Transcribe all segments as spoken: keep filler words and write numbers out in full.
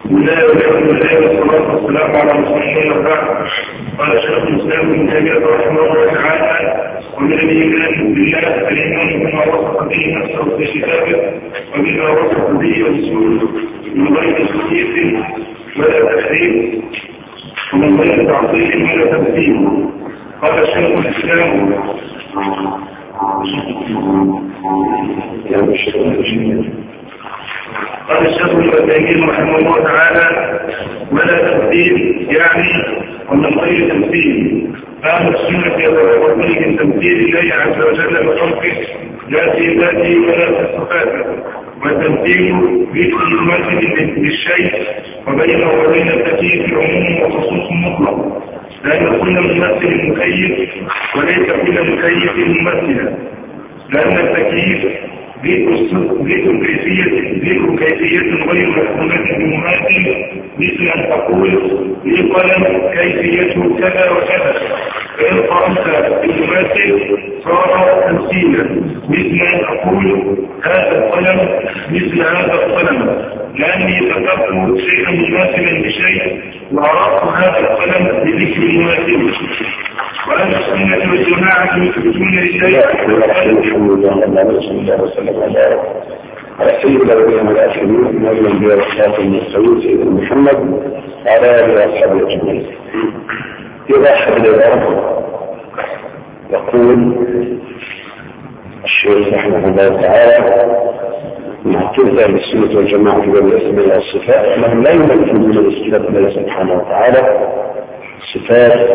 بسم الله والحمد لله والصلاة والسلام على رسول الله وبعد. قال شيخ الإسلام ابن تيمية رحمه الله تعالى: ومن الإيمان بالله الإيمان بما وصف به نفسه في كتابه وبما وصف به رسوله من غير تكييف ولا تحريف ومن غير تعطيل ولا تمثيل. قال شيخ الإسلام قال الشيخ ابن تيمية رحمه الله تعالى: ولا تمثيل يعني ومن غير تمثيل. أهل السنة يتوقفون من تمثيل الله عز وجل بخلقه لا في ذاته ولا في صفاته، والتمثيل مثل المثل بالشيء وبينه وبين التكييف عموم وخصوص مطلق، لأن كل ممثل مكيف وليس كل مكيف ممثلا، لأن التكييف ذكر كيفية ذكر كيفية غير محكومة بمماثل، مثل أن تقول لي قلم كيفيته كذا وكذا، فإن قرأت بالمماثل صار تمثيلا، مثل أن أقول هذا القلم مثل هذا القلم، لأني ذكرت شيئا مماثلا بشيء وأردت هذا القلم بذكر المماثل. وأهل السنة والجماعة يثبتون لشيء سيدنا ولينا الآخرين نجم برسالة المستوى سيدنا محمد على آله وأصحابه أجمعين. يرحب بالأرض. يقول الشيخ رحمه الله تعالى: معتزلة بالسنة والجماعة في باب الأسماء والصفات أنهم لا يمثلون الصفات الله سبحانه وتعالى صفات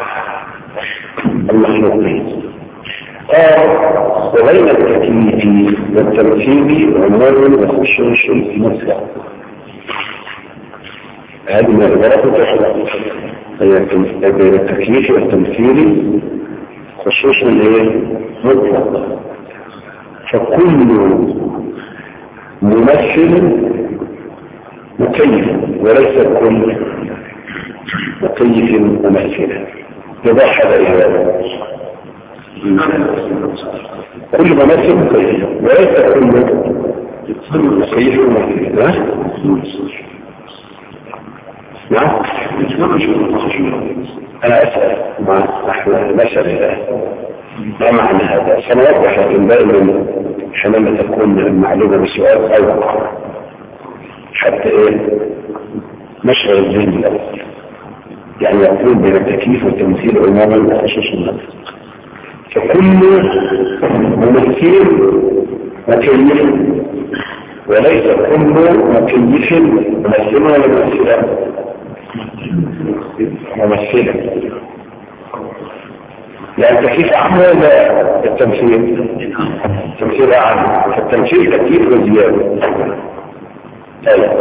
المخلوقين. قال: وبين التكليف والتمثيل عمر وخشوش مثله. هذه من العبارات التحلى بين التكليف والتمثيل خشوش مطلق، فكل ممثل مكيف وليس كل مكيف ممثلا. يضحى بإهواء كل ممثل مكيف وليس كل مكيف ممثلا. نعم أنا أسأل مع أحمد مسألة ما معنى هذا؟ سنوضح لكن دائما حينما تكون المعلومة بسؤال أوضح حتى إيه نشعر الذهن الأول. يعني يقول بين التكييف والتمثيل عموما وخصوص النفس، فكل ممثل مكيف وليس كل مكيف ممثل ولا ممثلا ممثلا. يعني التكييف أعم ولا التمثيل؟ التمثيل أعم، فالتمثيل تكييف وزيادة. طيب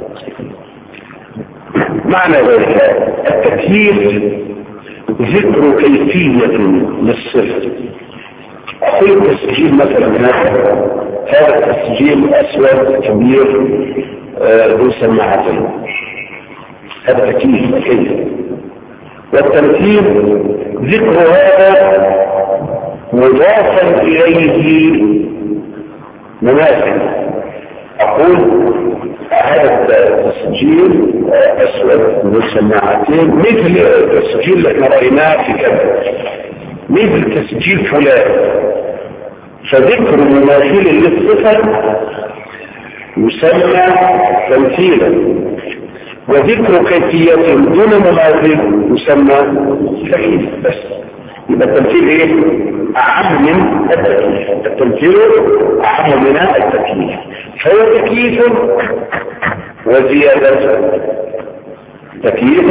معنى ذلك التكييف ذكر كيفية للصفر. كل تسجيل مثلا هذا التسجيل أسود كبير ذو سماعتين، هذا تكييف كيف. والتمثيل ذكر هذا مضافا إليه مماثل. أقول هذا التسجيل أسود ذو سماعتين مثل التسجيل الذي رأيناه في كذا، مثل تسجيل فلان. فذكر مماثل للصفة يسمى تمثيلا، وذكر كيفية دون مماثل يسمى تكييف. بس يبقى التمثيل ايه؟ أعم من التكييف. التمثيل أعم من التكييف، فهو تكييف وزيادة. تكييف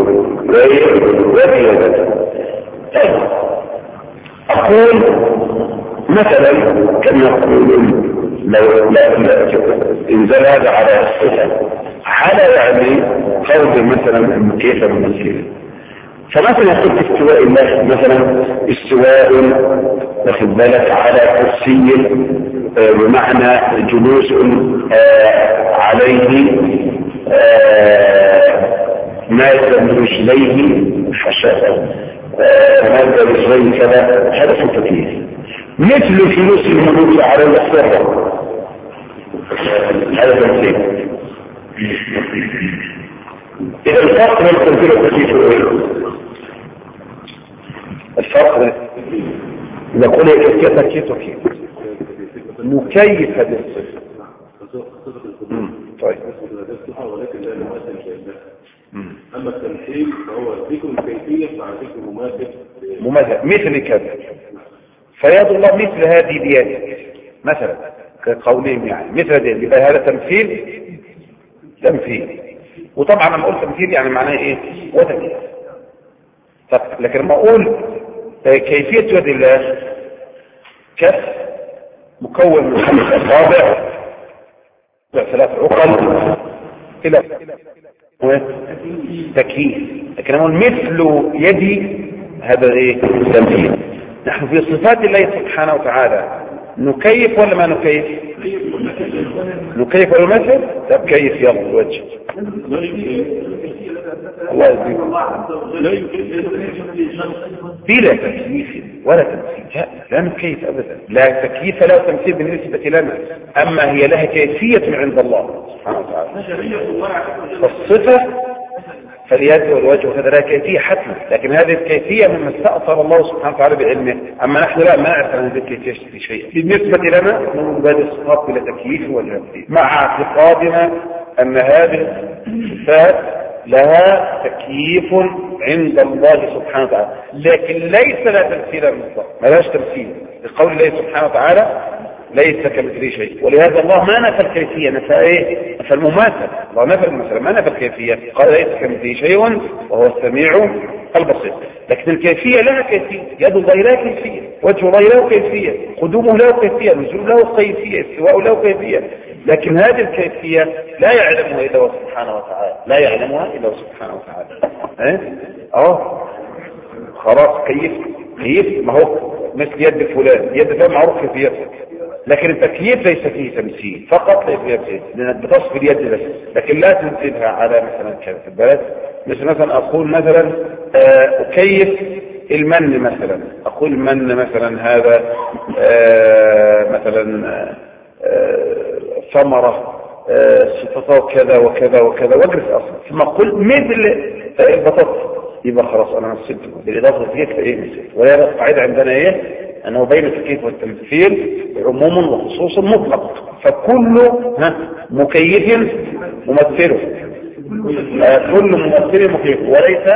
وزيادة. أقول مثلا كما يقول لو لا انزل هذا على الصفة على يعني فرض مثلا كيف الممثل. فمثلا يقول استواء الله مثلا استواء واخد بالك على كرسي بمعنى جلوس عليه ماذا من رجليه حشاء ماذا رجليه كذا. هذا في التكييف. مثل فلوس الملوك على الصفة، هذا تمثيل. إذا الفرق بين التمثيل والتكييف الفرق نقول كيف تكييف وكيف مكيف هذه الصفة. طيب أما التمثيل فهو ذكر الكيفية مع ذكر مماثل مماثل مثل كذا، فيد الله مثل هذه بيدك مثلا كقولهم يعني مثل دي يبقى هذا تمثيل تمثيل. وطبعا لما اقول تمثيل يعني معناه ايه؟ وتكييف. لكن لما اقول كيفية يد الله كف مكون من خمس اصابع ثلاث عقل الى تكييف. لكن لما اقول مثل يدي هذا ايه؟ تمثيل. نحن في صفات الله سبحانه وتعالى نكيف ولا ما نكيف؟ نكيف ولا مثل؟ طب كيف يلا الوجه الله يزيد بلا تكييف ولا تمثيل. لا نكيف ابدا، لا تكييف لا تمثيل بالنسبة لنا، اما هي لها كيفية من عند الله سبحانه وتعالى. فالصفة فاليد والوجه وكذا لها كيفية حتما، لكن هذه الكيفية مما استأثر الله سبحانه وتعالى بعلمه، أما نحن لا ما نعرف عن هذه الكيفية في شيء. بالنسبة لنا نقول هذه الصفات بلا تكييف ولا تمثيل، مع اعتقادنا أن هذه الصفات لها تكييف عند الله سبحانه وتعالى، لكن ليس لها تمثيل مطلق، ما لهاش تمثيل. لقول الله سبحانه وتعالى ليس كمثله شيء، ولهذا الله ما نفى الكيفية، نفى ايه؟ نفى المماثل. الله نفى المثل ما نفى الكيفية، قال ليس كمثله شيء وهو السميع البصير. لكن الكيفية لها كيفية، يد الله لها كيفية، وجه الله له كيفية، قدومه له كيفية، نزول له كيفية، استواء له كيفية، لكن هذه الكيفية لا يعلمها إلا هو سبحانه وتعالى، لا يعلمها إلا هو سبحانه وتعالى. ايه اه خلاص كيف كيف ما هو مثل يد فلان، يد فلان معروف كيفيته، لكن التكييف ليس فيه تمثيل فقط، ليس فيه تمثيل لأنك بتصف اليد بس، لكن لا تنزلها على مثلا كذا في البلد. مثل مثلا أقول مثلا أكيف المن مثلا، أقول المن مثلا هذا مثلا ثمرة صفته كذا وكذا وكذا واجلس أصلا، ثم أقول مثل البطاطا يبقى خلاص أنا مثلته بالإضافة لتكييف إيه مثل. وهي القاعدة عندنا إيه؟ أنه بين التكييف والتمثيل عموم وخصوص مطلق، فكل مكيف ممثله، كل ممثل مكيف وليس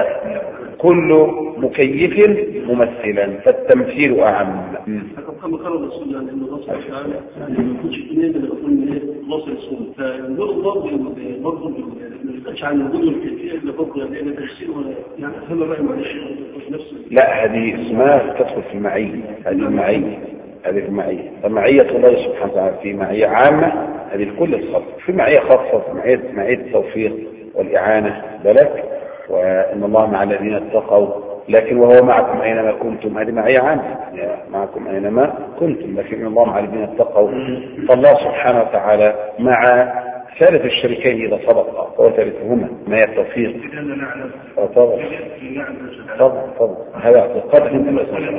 كل مكيف ممثلا، فالتمثيل أعم. كما قال الرسول يعني انه الله سبحانه وتعالى ما يكونش اثنين اللي يقولون ايه الله الرسول، فنقول الله برضه ما يسالش عن الوجود والكيفيه اللي برضه يعني انا تفسير ولا يعني افهم بقى معلش نفسه. لا هذه اسمها تدخل في المعيه، هذه المعيه هذه المعيه، فمعيه الله سبحانه وتعالى في معيه عامه هذه لكل الخلق، في معيه خاصه في معيه معيه التوفيق والاعانه بالك، وان الله مع الذين اتقوا لكن وهو معكم أينما كنتم، هذه معية عامة معكم أينما كنتم، لكن الله مع الذين اتقوا. فالله سبحانه وتعالى مع ثالث الشريكين إذا صدقا هو ثالثهما ما هي التوفيق. طبعا طبعا طبعا هذا اعتقادك أنت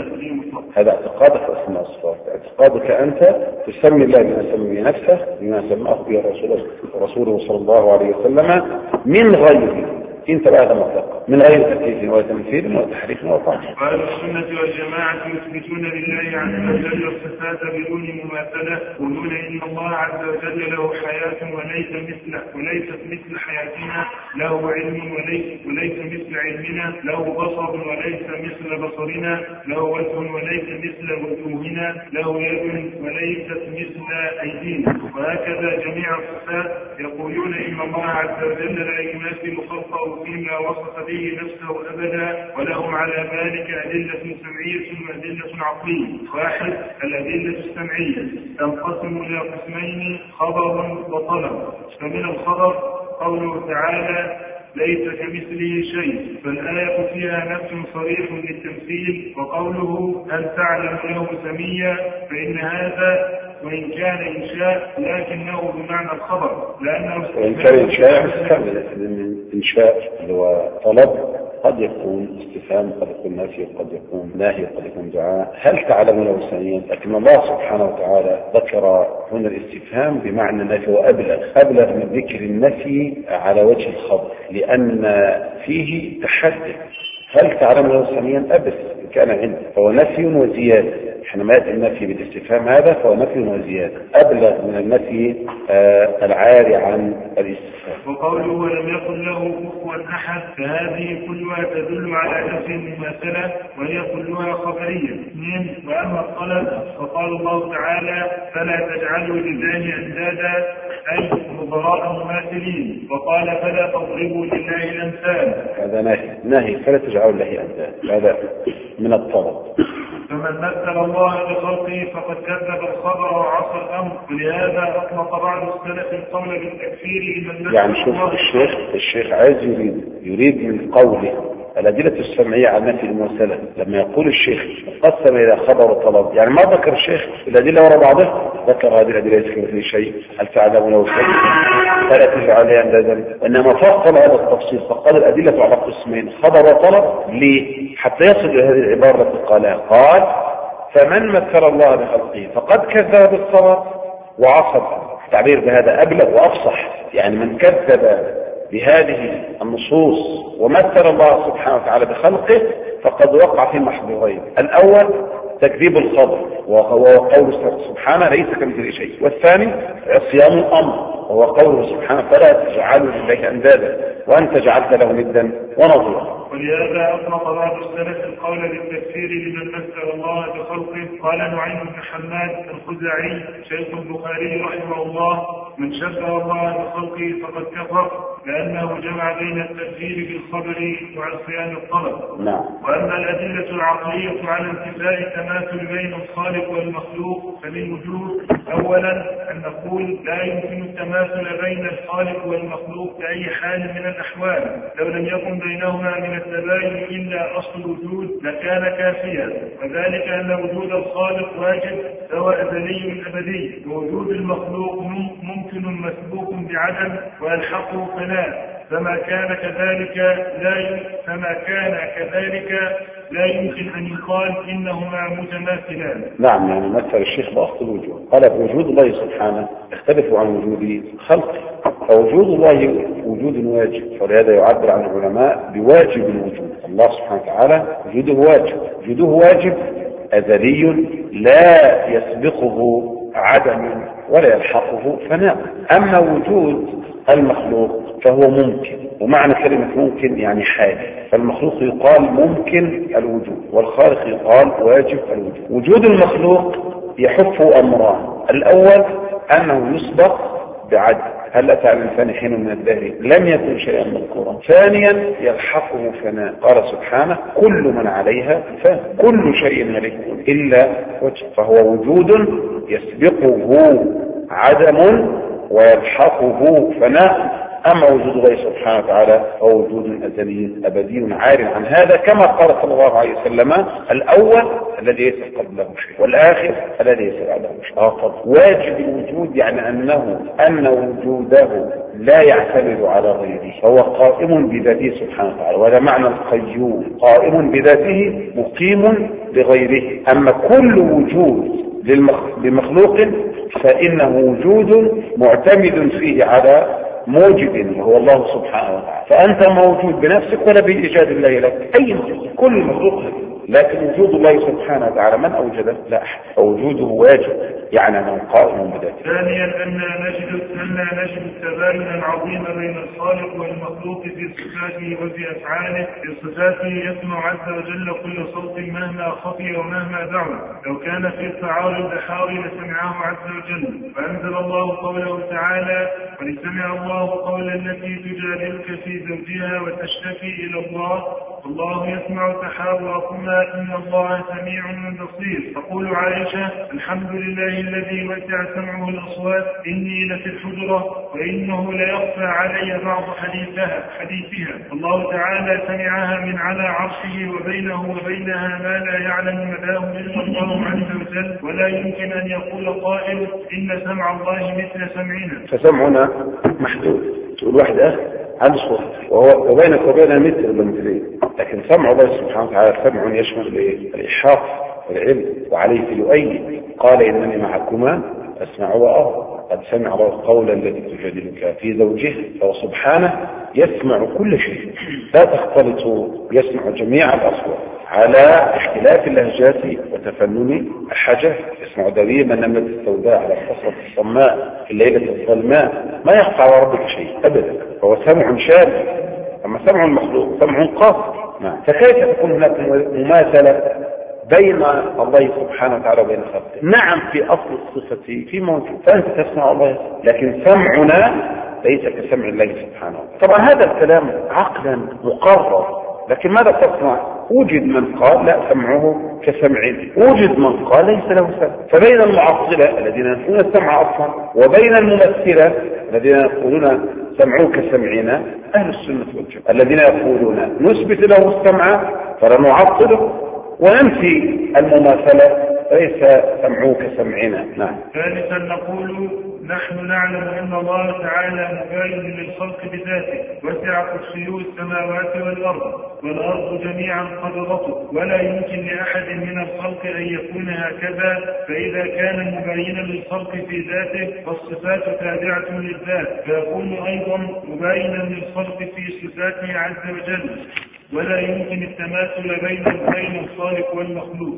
هذا اعتقادك في أسماء الصفات، اعتقادك أنت تسمي الله بما سمي نفسه بما سماه به رسوله صلى الله عليه وسلم من غيره، انت بقى ده مطلق من غير تكييف ولا تمثيل ولا تحريف ولا تعطيل. قال السنة والجماعة يثبتون لله عز وجل الصفات بدون مماثلة، يقولون إن الله عز وجل له حياة وليس مثل وليست مثل حياتنا، له علم وليس وليس مثل علمنا، له بصر وليس مثل بصرنا، له وجه وليس مثل وجوهنا، له يد وليست مثل أيدينا، وهكذا جميع الصفات. يقولون إن الله عز وجل لا يماثل خلقه فيما وصف به نفسه أبدا، ولهم على ذلك أدلة سمعية وأدلة عقلية. واحد الأدلة السمعية تنقسم إلى قسمين خبر وطلب. فمن الخبر قوله تعالى ليس كمثله شيء، فالآية فيها نفس صريح للتمثيل، وقوله هل تعلم له سميا، فإن هذا وإن كان إنشاء لكنه بمعنى الخبر، لأنه وإن كان إنشاء مستعمل من إنشاء اللي هو طلب قد يكون استفهام، قد يكون نفي، قد يكون ناهي، قد يكون دعاء. هل تعلم له ثانيا؟ لكن الله سبحانه وتعالى ذكر هنا الاستفهام بمعنى النفي وأبلغ أبلغ من ذكر النفي على وجه الخبر، لأن فيه تحدي. هل تعلم له ثانيا؟ أبس كان عنده، فهو نفي وزيادة. حينما يأتي النفي بالاستفهام هذا فهو نفي وزيادة أبلغ من النفي آه العاري عن الاستفهام. وقوله ولم يكن له كفوا أحد فهذه كلها تدل على نفي المماثلة وهي كلها خبرية. اثنين وأما الطلب فقال الله تعالى فلا تجعلوا لله أندادا أي نظراء مماثلين، وقال فلا تضربوا لله الأمثال. هذا نهي نهي فلا تجعلوا لله أندادا، هذا من الطلب. فمن مثل الله بخلقه فقد كذب الخبر وعصى الامر، ولهذا اطلق بعض السلف القول بالتكفير لمن مثل يعني شوف الشيخ الشيخ عايز يريد يريد من قوله الأدلة السمعية على نفي المماثلة. لما يقول الشيخ قسم إلى خبر وطلب، يعني ما ذكر الشيخ الأدلة وراء بعضها، ذكر هذه الأدلة يذكر في شيء هل تعلم له شيء فلا تجعل عليه أندادا، إنما فصل هذا التفصيل فقال الأدلة على قسمين خبر وطلب. ليه؟ حتى يصل إلى هذه العبارة التي قالها، قال فمن مثل الله بخلقه فقد كذب بالصبر وعصى. التعبير بهذا أبلغ وأفصح، يعني من كذب بهذه النصوص ومثل الله سبحانه وتعالى بخلقه فقد وقع في محظورين. الأول تكذيب الخبر وهو قول سبحانه ليس كمثله شيء، والثاني عصيان الأمر وهو قوله سبحانه فلا تجعلوا لله أندادا وأنت جعلت له ندا ونظيرا. ولهذا أطلق بعض السلف القول بالتكفير لمن مثل الله بخلقه. قال نعيم بن حماد الخزاعي شيخ البخاري رحمه الله من شبه الله بخلقه فقد كفر، لأنه جمع بين التكفير بالخبر وعصيان الطلب. نعم. وأما الأدلة العقلية على انتفاء التماثل بين الخالق والمخلوق فمن وجوه. أولا أن نقول لا يمكن التماثل بين الخالق والمخلوق بأي حال من الأحوال، لو لم يكن بينهما من التباين إلا أصل الوجود لكان كافيا، وذلك أن وجود الخالق واجب سواء أزلي أبدي، ووجود المخلوق ممكن مسبوق بعدم ويلحقه فناء، فما كان كذلك لا فما كان كذلك لا يمكن أن يقال إنهما متماثلان. نعم، يعني مثل الشيخ بأصل الوجود، قال وجود الله سبحانه يختلف عن وجود خلقه، فوجود الله وجود واجب، فلهذا يعبر عن العلماء بواجب الوجود. الله سبحانه وتعالى وجوده واجب، وجوده واجب أزلي لا يسبقه عدم ولا يلحقه فناء. أما وجود المخلوق فهو ممكن، ومعنى كلمة ممكن يعني حادث، فالمخلوق يقال ممكن الوجود والخالق يقال واجب الوجود. وجود المخلوق يحف أمران، الأول أنه يسبق بعدم، هل أتى على الإنسان حين من الدهر لم يكن شيئا مذكورا. ثانيا يلحقه فناء، قال سبحانه كل من عليها فان، كل شيء هالك إلا وجه، فهو وجود يسبقه عدم ويلحقه فناء. أما وجود الله سبحانه وتعالى فهو وجود أزلي أبدي عار عن هذا، كما قال صلى الله عليه وسلم الأول الذي ليس قبله شيء والآخر الذي ليس بعده شيء. آخر واجب الوجود يعني أنه أن وجوده لا يعتمد على غيره، فهو قائم بذاته سبحانه وتعالى، وهذا معنى القيوم، قائم بذاته مقيم بغيره. أما كل وجود لمخلوق فإنه وجود معتمد فيه على موجب وهو الله سبحانه وتعالى، فأنت موجود بنفسك ولا بإيجاد الله لك، أي مخلوق كل مخلوق، لكن وجود الله سبحانه وتعالى من أوجده؟ لا أحد، فوجوده واجب يعني أنه قائم بذاته. ثانيا أن نجد أن نجد تباينا عظيما بين الخالق والمخلوق في صفاته وفي أفعاله. في صفاته يسمع عز وجل كل صوت مهما خفي ومهما دعوا، لو كان في الفعال البحار لسمعه عز وجل. وأنزل الله قوله تعالى ولسمع الله قول التي تجادلك في زوجها وتشتكي إلى الله والله يسمع تحاوركما إن الله سميع بصير. تقول عائشة الحمد لله الذي وسع سمعه الأصوات إني لفي الحجرة وإنه ليخفى علي بعض حديثها حديثها. الله تعالى سمعها من على عرشه وبينه وبينها ما لا يعلم مداه إلا الله عز وجل، ولا يمكن أن يقول قائل إن سمع الله مثل سمعنا، فسمعنا محدود. تقول واحدة عنده صوت وهو وبينك وبينه متر ومترين، لكن سمع الله سبحانه وتعالى سمع يشمل الإحاط والعلم، وعليه يؤيد قال إنني معكما أسمع وأرى قد سمع الله القول الذي تجادلك في زوجها، فهو سبحانه يسمع كل شيء لا تختلط، يسمع جميع الأصوات على اختلاف اللهجات وتفنن الحاجات، يسمع دائما النملة السوداء على الصخرة الصماء في الليلة الظلماء، ما يقع على ربك شيء أبدا، فهو سمع شامل. أما سمع المخلوق سمع قاصر. فكيف تكون هناك مماثلة بين الله سبحانه وتعالى وبين خلقه؟ نعم في أصل الصفة في موجود، فأنت تسمع الله، لكن سمعنا ليس كسمع الله سبحانه وتعالى. طبعا هذا الكلام عقلا مقرر، لكن ماذا تصنع؟ وجد من قال لا سمعه كسمعنا، وجد من قال ليس له سمع. فبين المعطلة الذين ينفون السمع أصلا وبين الممثلة الذين يقولون سمعوه كسمعنا أهل السنة والجماعة الذين يقولون نثبت له السمع فلا نعطله وننفي المماثلة ليس سمعوه كسمعنا. نعم. ثالثا نقول نحن نعلم أن الله تعالى مباين للخلق بذاته، وسع كرسيه السماوات والأرض والأرض جميعا قبضته، ولا يمكن لأحد من الخلق أن يكون هكذا، فإذا كان مباينا للخلق في ذاته فالصفات تابعة للذات، فيكون أيضا مباينا للخلق في صفاته عز وجل، ولا يمكن التماثل بين بين الخالق والمخلوق.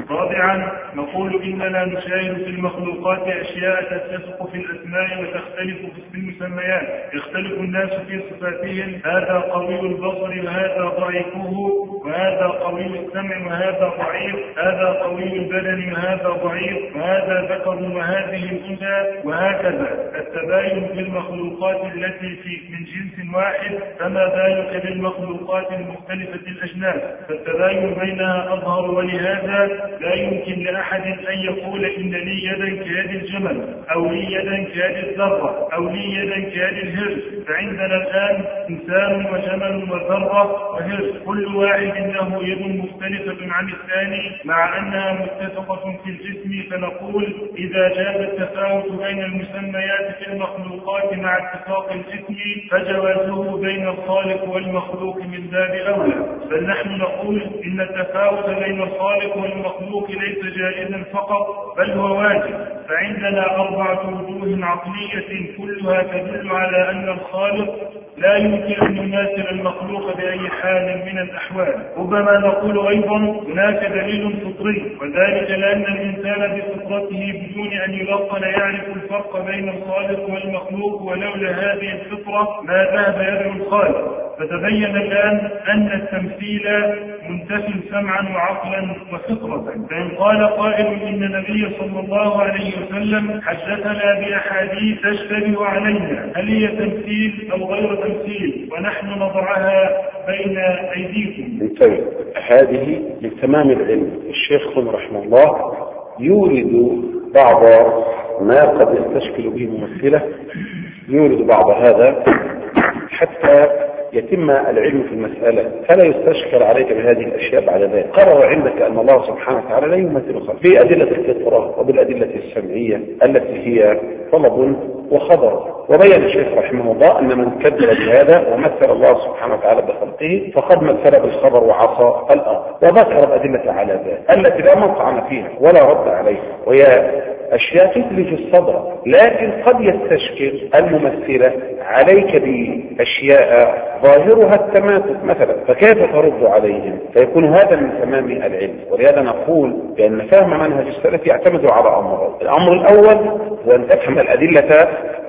رابعا نقول إننا نشاهد في المخلوقات أشياء تتفق في الأسماء وتختلف في المسميات، يختلف الناس في صفاتهم، هذا قوي البصر وهذا ضعيفه، وهذا قوي السمع وهذا ضعيف، هذا قوي البدن وهذا ضعيف، وهذا ذكر وهذه الأنثى، وهكذا. التباين في المخلوقات التي في من جنس واحد، فما بالك بالمخلوقات مختلفة الأجناس، فالتباين بينها أظهر، ولهذا لا يمكن لأحد أن يقول إن لي يدا كيد الجمل، أو لي يدا كيد الذرة، أو لي يدا كيد الهرس. فعندنا الآن إنسان وجمل وذرة وهرس، كل واحد له يد مختلفة عن الثاني مع أنها متفقة في الجسم، فنقول إذا جاز التفاوت بين المسميات في المخلوقات مع اتفاق الجسم فجوازه بين الخالق والمخلوق من باب أولى. بل نحن نقول إن التفاوت بين الخالق والمخلوق ليس جائزا فقط، بل هو واجب. فعندنا أربعة وجوه عقلية كلها تدل على أن الخالق لا يمكن أن يماثل المخلوق بأي حال من الأحوال. ربما نقول أيضا هناك دليل فطري، وذلك لأن الإنسان بفطرته بدون أن يلقن يعرف الفرق بين الخالق والمخلوق، ولولا هذه الفطرة ما ذهب يدعو الخالق. فتبين الآن أن التمثيل منتفي سمعا وعقلا وفطرة. فإن قال قائل إن النبي صلى الله عليه وسلم حدثنا بأحاديث تشتبه علينا، هل هي تمثيل أو غير تمثيل؟ ونحن نضعها بين أيديكم. انتبه، هذه من تمام العلم. الشيخ رحمه الله يورد بعض ما قد يستشكل به ممثلة، يورد بعض هذا حتى يتم العلم في المسألة، فلا يستشكل عليك بهذه الأشياء بعد ذلك. قرر عندك أن الله سبحانه وتعالى لا يمثل خلقه بأدلة الفطرة وبالأدلة السمعية التي هي طلب وخبر. وبين الشيخ رحمه الله أن من كذب بهذا ومثل الله سبحانه وتعالى بخلقه فقد مثل بالخبر وعصى الأمر، وذكر الأدلة على ذلك التي لا مطعن فيها ولا رد عليها، وهي أشياء تثلج الصدر، لكن قد يستشكل الممثلة عليك بأشياء ظاهرها التماثل مثلا، فكيف ترد عليهم؟ فيكون هذا من تمام العلم. ولهذا نقول بأن فهم منهج السلف يعتمد على أمرين. الأمر الأول هو أن تفهم الأدلة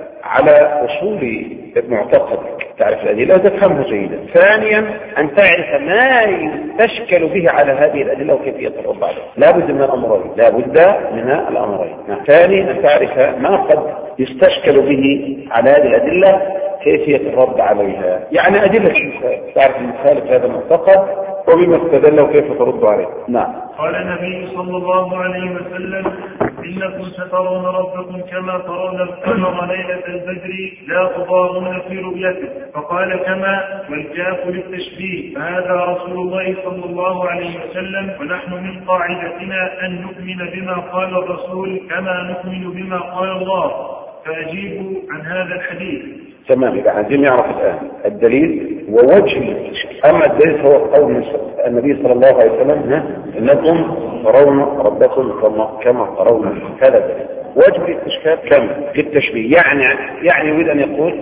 على أصول معتقدك، تعرف الأدلة وتفهمها جيدا. ثانيا أن تعرف ما يستشكل به على هذه الأدلة وكيفية الرد عليها. لا بد من الأمرين، لا بد من الأمرين. ثاني أن تعرف ما قد يستشكل به على هذه الأدلة كيفية الرد عليها، يعني أدلة المثال، تعرف المثال في هذا المعتقد وبما استدل وكيف ترد عليه. نعم. قال النبي صلى الله عليه وسلم إنكم سترون ربكم كما ترون القمر ليلة البدر لا تضارون في رؤيته، فقال كما والكاف للتشبيه، فهذا رسول الله صلى الله عليه وسلم. ونحن من قاعدتنا أن نؤمن بما قال الرسول كما نؤمن بما قال الله، فأجيبوا عن هذا الحديث. تمام. يبقى عايزين نعرف الآن الدليل ووجه الاستشكال. أما الدليل هو قول النبي صلى الله عليه وسلم إنكم ترون ربكم كما ترون. هذا الدليل. وجه الاستشكال كم للتشبيه، يعني يعني يريد أن يقول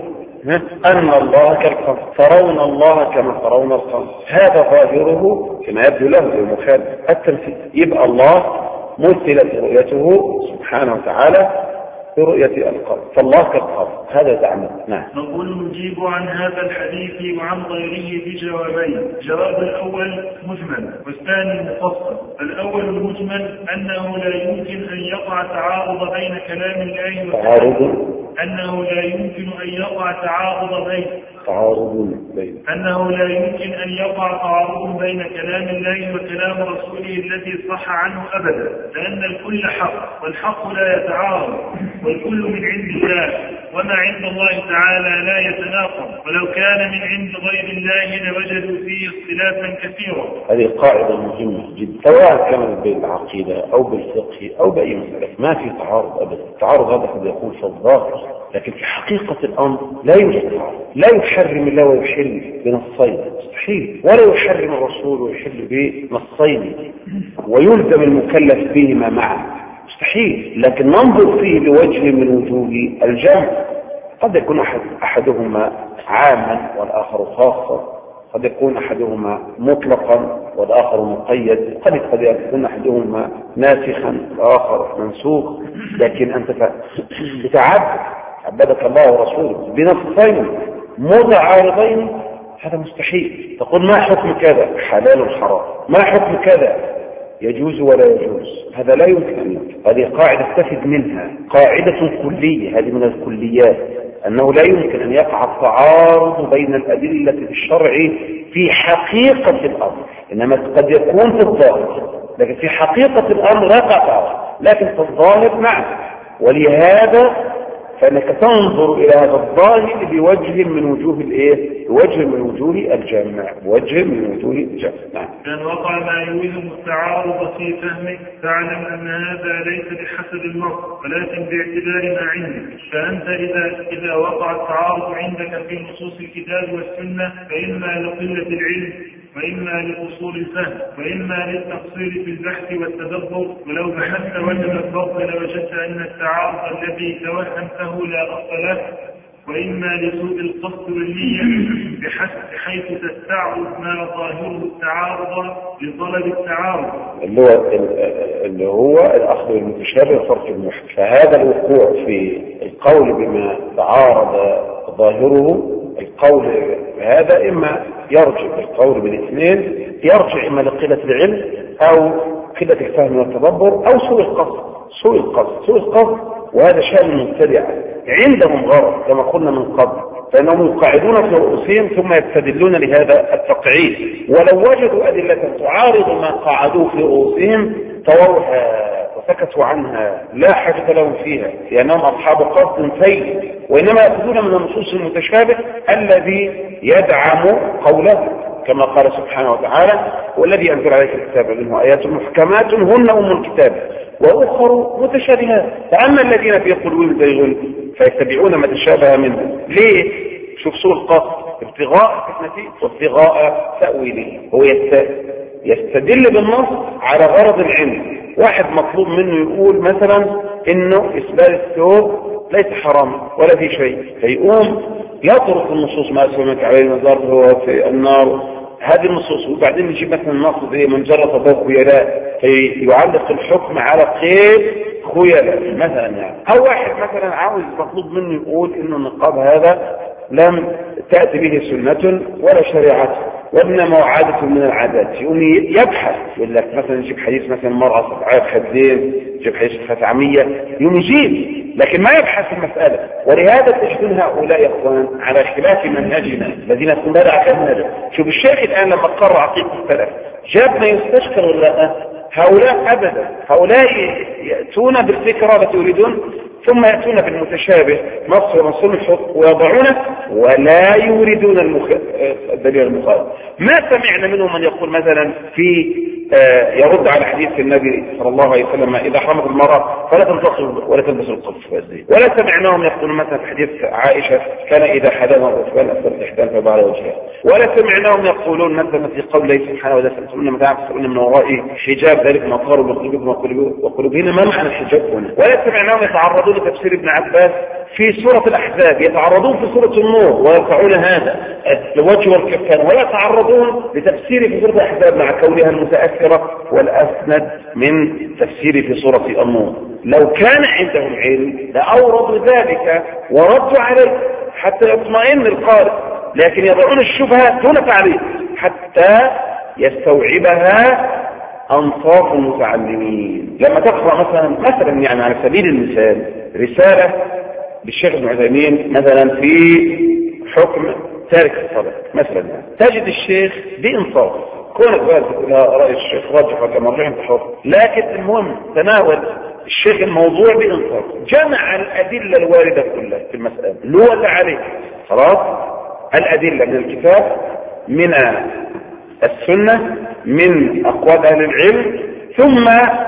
أن الله كالقمر، ترون الله كما ترون القمر. هذا ظاهره كما يبدو له المخالف التمثيل. يبقى الله مثلت رؤيته سبحانه وتعالى برؤية القمر، فالله كالقمر. هذا زعمه. نعم. نقول نجيب عن هذا الحديث وعن غيره بجوابين. الجواب الأول مجمل والثاني مفصل. الأول المجمل أنه لا يمكن أن يقع تعارض بين كلام الله وكلام أنه لا يمكن أن يقع تعارض بين تعارض بين أنه لا يمكن أن يقع تعارض بين كلام الله وكلام رسوله الذي صح عنه أبدا، لأن الكل حق والحق لا يتعارض والكل من عند الله، وما عند الله تعالى لا يتناقض، ولو كان من عند غير الله لوجدوا فيه اختلافا كثيرا. هذه قاعدة مهمة جدا، سواء كانت بالعقيدة أو بالفقه أو بأي مسألة، ما في تعارض أبدا. التعارض هذا قد يكون في الظاهر، لكن في حقيقة الأمر لا يوجد تعارض. لا يحرم الله ويحل بنصين مستحيل، ولا يحرم الرسول ويحل بنصين ويلزم المكلف بهما معا مستحيل. لكن ننظر فيه بوجه من وجوه الجمع. قد يكون أحد أحدهما عاما والآخر خاصا، قد يكون أحدهما مطلقا والآخر مقيد، قد قد يكون أحدهما ناسخا والآخر منسوخ. لكن أنت بتعبد عبدك الله ورسوله بنصين متعارضين، هذا مستحيل. تقول ما حكم كذا حلال حرام، ما حكم كذا يجوز ولا يجوز، هذا لا يمكن أن يمكن. هذه قاعدة استفد منها، قاعدة كلية، هذه من الكليات، أنه لا يمكن أن يقع التعارض بين الأدلة الشرع في حقيقة الأمر، إنما قد يكون في الظاهر، لكن في حقيقة الأمر لا يقع تعارض، لكن في الظاهر نعم. ولهذا فإنك تنظر إلى هذا الظاهر بوجه من وجوه الإيه؟ بوجه من وجوه الجمع، بوجه من وجوه الجمع. نعم. إن وقع ما يوهم التعارض في فهمك فاعلم أن هذا ليس بحسب النص ولكن باعتبار ما عندك. فأنت إذا إذا وقع التعارض عندك في نصوص الكتاب والسنة فإما لقلة العلم وإما لقصور الفهم وإما للتقصير في البحث والتدبر، ولو بحثت وجه الضبط لوجدت أن التعارض الذي توهمته لا أصل له، وإما لسوء القصد والنية بحسب حيث تستعرض ما ظاهره التعارض لطلب التعارض، اللي هو اللي هو الأخذ المتشابه فرق المحكم. فهذا الوقوع في القول بما تعارض ظاهره، القول هذا إما يرجع القول بالاثنين، يرجع إما لقلة العلم أو قلة الفهم والتدبر أو سوء القصد. سوء القصد سوء القصد وهذا شأن المبتدع عندهم غرض كما قلنا من قبل، فإنهم يقاعدون في رؤوسهم ثم يستدلون لهذا التقعيد، ولو وجدوا أدلة تعارض ما قاعدوا في رؤوسهم طووها وسكتوا عنها، لا حاجة لهم فيها، لأنهم أصحاب قصد سيء، وإنما يأخذون من النصوص المتشابه الذي يدعم قوله كما قال سبحانه وتعالى: والذي أنزل عليك الكتاب منه آيات محكمات هن أم الكتاب وأخر متشابهات، فأما الذين في قلوبهم زيغ فيتبعون ما تشابه منه. ليه؟ شوف سوء القصد، ابتغاء فتنته وابتغاء تأويله. هو يستدل بالنص على غرض العلم. واحد مطلوب منه يقول مثلا انه اسبال الثوب ليس حرام ولا في شيء، فيقوم يطرق النصوص ما سمعت عليه النظر هو في النار، هذه النصوص، وبعدين يجيب مثلا النص زي من جرى فوق خيلاء فيعلق الحكم على قيد خيلاء مثلا يعني. او واحد مثلا عاوز مطلوب منه يقول انه النقاب هذا لم تأتي به سنة ولا شريعة وإنما عادة من العادات، يقوم يبحث، يقول لك مثلا يجيب حديث مثلا مرأة سبعات خدين، يجيب حديث فتعمية، يقوم يجيب، لكن ما يبحث المسألة. ولهذا تجدون هؤلاء يا اخوان على خلاف منهجنا الذين يكون بدع كذا. شوف الشيخ الآن لما قرر عقيدة السلف جاب ما يستشكر ولا لا؟ هؤلاء أبدا، هؤلاء يأتون بالفكرة التي يريدون ثم يأتون بالمتشابه نص ونص الحق ويضعونه ولا يريدون المخ... الدليل المخالف. ما سمعنا منهم من يقول مثلا في يرد على حديث النبي صلى الله عليه وسلم إذا حمض المرأة فلا تنتصر ولا تلبس القف. ولا سمعناهم يقولون مثلا في حديث عائشة كان إذا حدث عثمان أسفل الإحدان فبعد وجهها. ولا سمعناهم يقولون مثلا في قوله سبحانه وتعالى تسألون متاعا تسألون من ورائي حجاب ذلك ما صاروا بقلوبكم وقلوبهم. ما معنى الحجاب هنا؟ ولا سمعناهم يتعرضون لتفسير ابن عباس في سورة الأحزاب، يتعرضون في سورة النور ويرفعون هذا الوجه والكفان، ولا يتعرضون لتفسير في سورة الأحزاب مع كونها المتأثرة والأسند من تفسير في سورة النور. لو كان عندهم علم لأوردوا ذلك وردوا عليه حتى يطمئن القارئ، لكن يضعون الشبهة دون تعليق حتى يستوعبها أنصاف المتعلمين. لما تقرأ مثلا مثلا يعني على سبيل المثال رسالة للشيخ ابن عثيمين مثلا في حكم تارك الصلاة مثلا، تجد الشيخ بإنصاف كونك بقى تقول رأي الشيخ راجح ولا مرجح انت حر، لكن المهم تناول الشيخ الموضوع بإنصاف، جمع الأدلة الواردة كلها في المسألة اللي هو اللي عليه خلاص، الأدلة من الكتاب من السنة من أقوال أهل العلم، ثم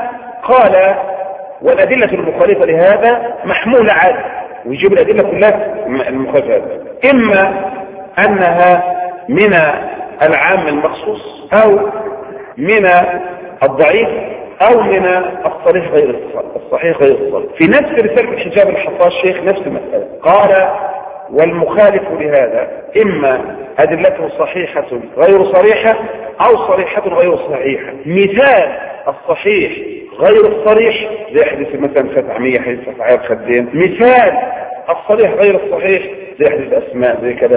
قال والأدلة المخالفة لهذا محمولة عليه، ويجيب الأدلة كلها المخالفة، إما أنها من العام المخصوص أو من الضعيف أو من الصحيح غير الصحيح غير الصحيح. في نفس رسالة الحجاب الحصاء الشيخ نفس المسألة قال والمخالف لهذا إما أدلته صحيحة غير صريحة أو صريحة غير صحيحة. مثال الصحيح غير الصريح زي حديث مثلا فتعمية حديث فتعيب خدين، مثال الصريح غير الصحيح زي حديث أسماء زي كذا،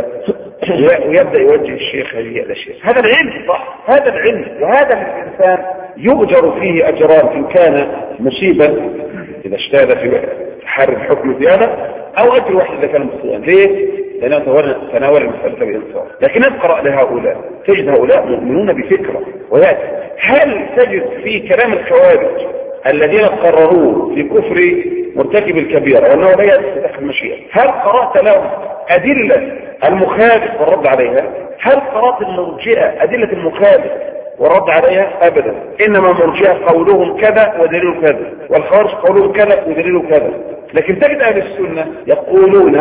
ويبدأ يوجه الشيخ هذه الأشياء. هذا العلم صح، هذا العلم، وهذا الإنسان يؤجر فيه أجران إن كان مصيبا إذا اجتهد في حرب حكم زيادة، أو أجر واحد إذا كان مصيبا. ليه؟ لأنه تناول المسألة بإنصاف. لكن اقرأ لهؤلاء تجد هؤلاء مؤمنون بفكرة، ويأتي هل تجد في كلام الخوارج الذين قرروا في كفر مرتكب الكبيرة وأنه لا يستحق المشيئة، هل قرأت لهم أدلة المخالف والرد عليها؟ هل قرأت المرجئة أدلة المخالف والرد عليها؟ أبدا. إنما مرجئة قولهم كذا ودليل كذا، والخوارج قولهم كذا ودليل كذا. لكن تجد أهل السنة يقولون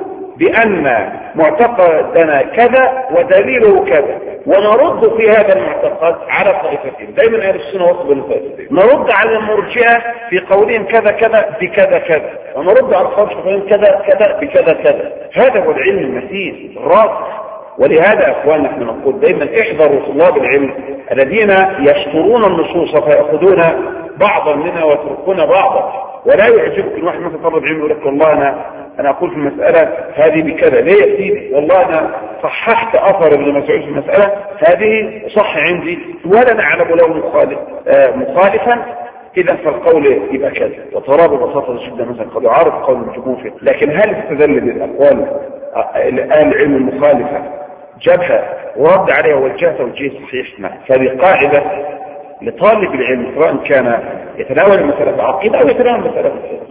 بأن معتقدنا كذا ودليله كذا، ونرد في هذا المعتقد على طائفتين. دائما أهل السنة وصلوا لطائفتين، نرد على المرجئة في قولهم كذا كذا بكذا كذا، ونرد على الخوارج في قولهم كذا كذا بكذا كذا. هذا هو العلم المتين الراسخ. ولهذا أخواننا نحن نقول دائما احذروا طلاب العلم الذين يشطرون النصوص فيأخذون بعضا منها ويتركون بعضا، ولا يعجبك الواحد مثلا طالب علم يقول لك والله أنا أنا أقول في المسألة هذه بكذا. ليه يا سيدي؟ والله أنا صححت أثر ابن مسعود في المسألة هذه صح عندي ولا نعلم له مخالف آه مخالفا، إذا فالقول يبقى كذا. وترى ببساطة جدا مثلا قد يعارض قول الجمهور، لكن هل استدل بالأقوال أهل العلم المخالفة جابها ورد عليها وجهها توجيه صحيح؟ نعم. فهذه قاعدة لطالب العلم سواء كان يتناول المسألة بعقيدة أو يتناول المسألة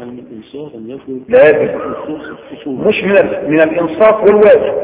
بالفقه، لازم مش من من الإنصاف والواجب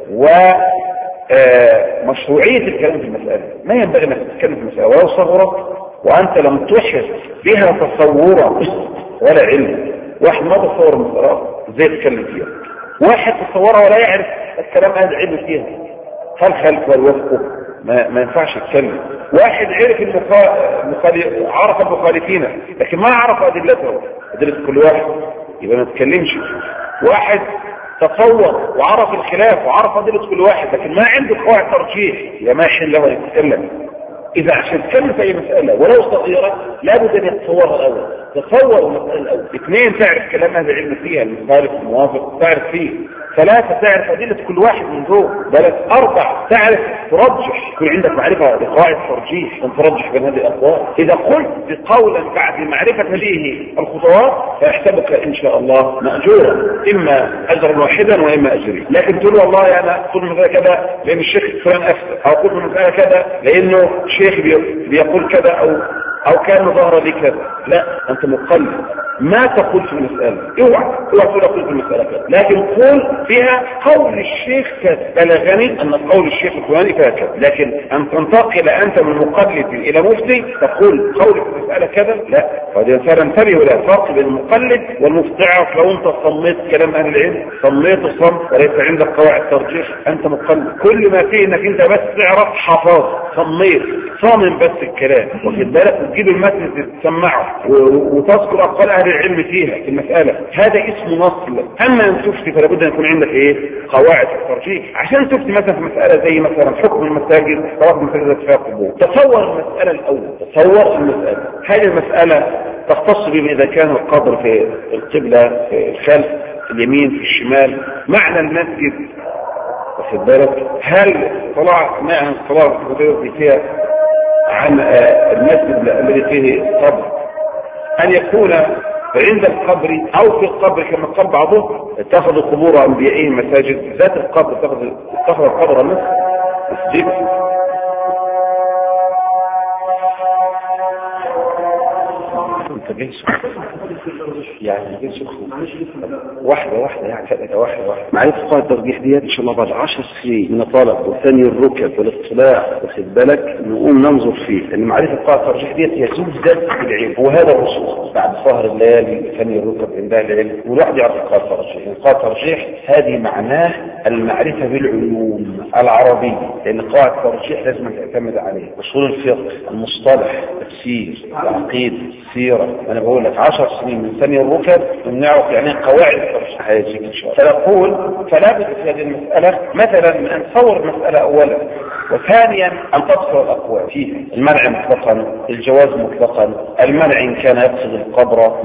ومشروعية الكلام في المسألة. ما ينبغي أنك تتكلم في المسألة ولو صغرت وأنت لم تحس بها تصورا ولا علم. واحد ما تصور المسألة زي تتكلم فيها، واحد تصورها ولا يعرف الكلام أهل العلم فيها، فالخلف والوفق ما, ما ينفعش يتكلم. واحد عرف المخالف عرف المخالفين لكن ما عرف أدلته أدلة كل واحد يبقى ما تتكلمش. واحد تصور وعرف الخلاف وعرف أدلة كل واحد لكن ما عنده قواعد ترجيح يبقى ما يحل له يتكلم. إذا عشان تتكلم في أي مسألة ولو صغيرة لابد أن يتصورها الأول، تصور المسألة الأول. اثنين تعرف كلام أهل العلم فيها المخالف الموافق تعرف فيه. ثلاثة تعرف أدلة كل واحد من دول. بلد أربع تعرف ترجح، يكون عندك معرفة بقواعد ترجيح أن ترجح بين هذه الأقوال. إذا قلت بقولا بعد معرفة هذه الخطوات فيحسبك إن شاء الله مأجورا، إما أجرا واحدا وإما أجرين. لكن تقول والله أنا أقول مثلا كذا لأن الشيخ فلان أفتى، أو أقول مثلا كذا لأنه شيخ بيقول كذا أو أو كان ظهر لي كذا، لا، أنت مقلد ما تقول في المسألة، اوعى اوعى تقول اقول في المسألة كذا، لكن قول فيها قول الشيخ كذا، بلغني ان قول الشيخ الفلاني فيها كذا. لكن ان تنتقل انت من مقلد الى مفتي تقول قول في المسألة كذا، لا. فهذا انتبه ولا فرق بين المقلد والمفتي. لو انت صميت كلام اهل العلم صميت الصم وليس عندك قواعد ترجيح انت مقلد. كل ما فيه انك انت بس تعرف حفاظ صميت صامم بس الكلام، واخد بالك، وتجيب المتن تسمعه وتذكر اقوال اهل العلم فيها في المسألة، هذا اسمه نص. اما ان تفتي فلابد ان يكون عندك ايه قواعد الترجيح. عشان تفتي مثلا في مسألة زي مثلا حكم المساجد صلاة المساجد فيها قبور، تصور المسألة الاول، تصور المسألة هذه المسألة تختص بما اذا كان القبر في القبلة في الخلف في اليمين في الشمال، معنى المسجد، واخد بالك، هل طلع معنى الصلاة فيها عن المسجد الذي فيه قبر ان يكون عند القبر او في القبر كما قال بعضهم اتخذوا قبور انبيائهم مساجد، ذات القبر اتخذ القبر مسجد. يعني جيسو واحدة واحدة يعني ثلاثة واحدة واحدة معرفة قواعد الترجيح ديت ان شاء الله بعد عشر سنين من طلب وثاني الركب والاطلاع، واخد بالك، نقوم ننظر فيه، لان معرفة قواعد الترجيح ديت يسوس ذات العلم، وهذا الرسول بعد ظهر الليالي ثاني الركب عند اهل العلم والواحد يعرف قواعد الترجيح. يعني قواعد الترجيح هذه معناه المعرفة بالعلوم العربية، لان قواعد الترجيح لازم تعتمد عليه اصول الفقه، المصطلح، التفسير، العقيدة، السيرة. انا بقول لك عشر سنين من ثاني الركب ونعرف يعني قواعد الترجيح هيجيك ان شاء الله. فنقول فلا بد في هذه المسألة مثلا من ان تصور المسألة اولا، وثانيا ان تذكر الاقوال فيها، المنع مطلقا، الجواز مطلقا، المنع ان كان يقصد القبر،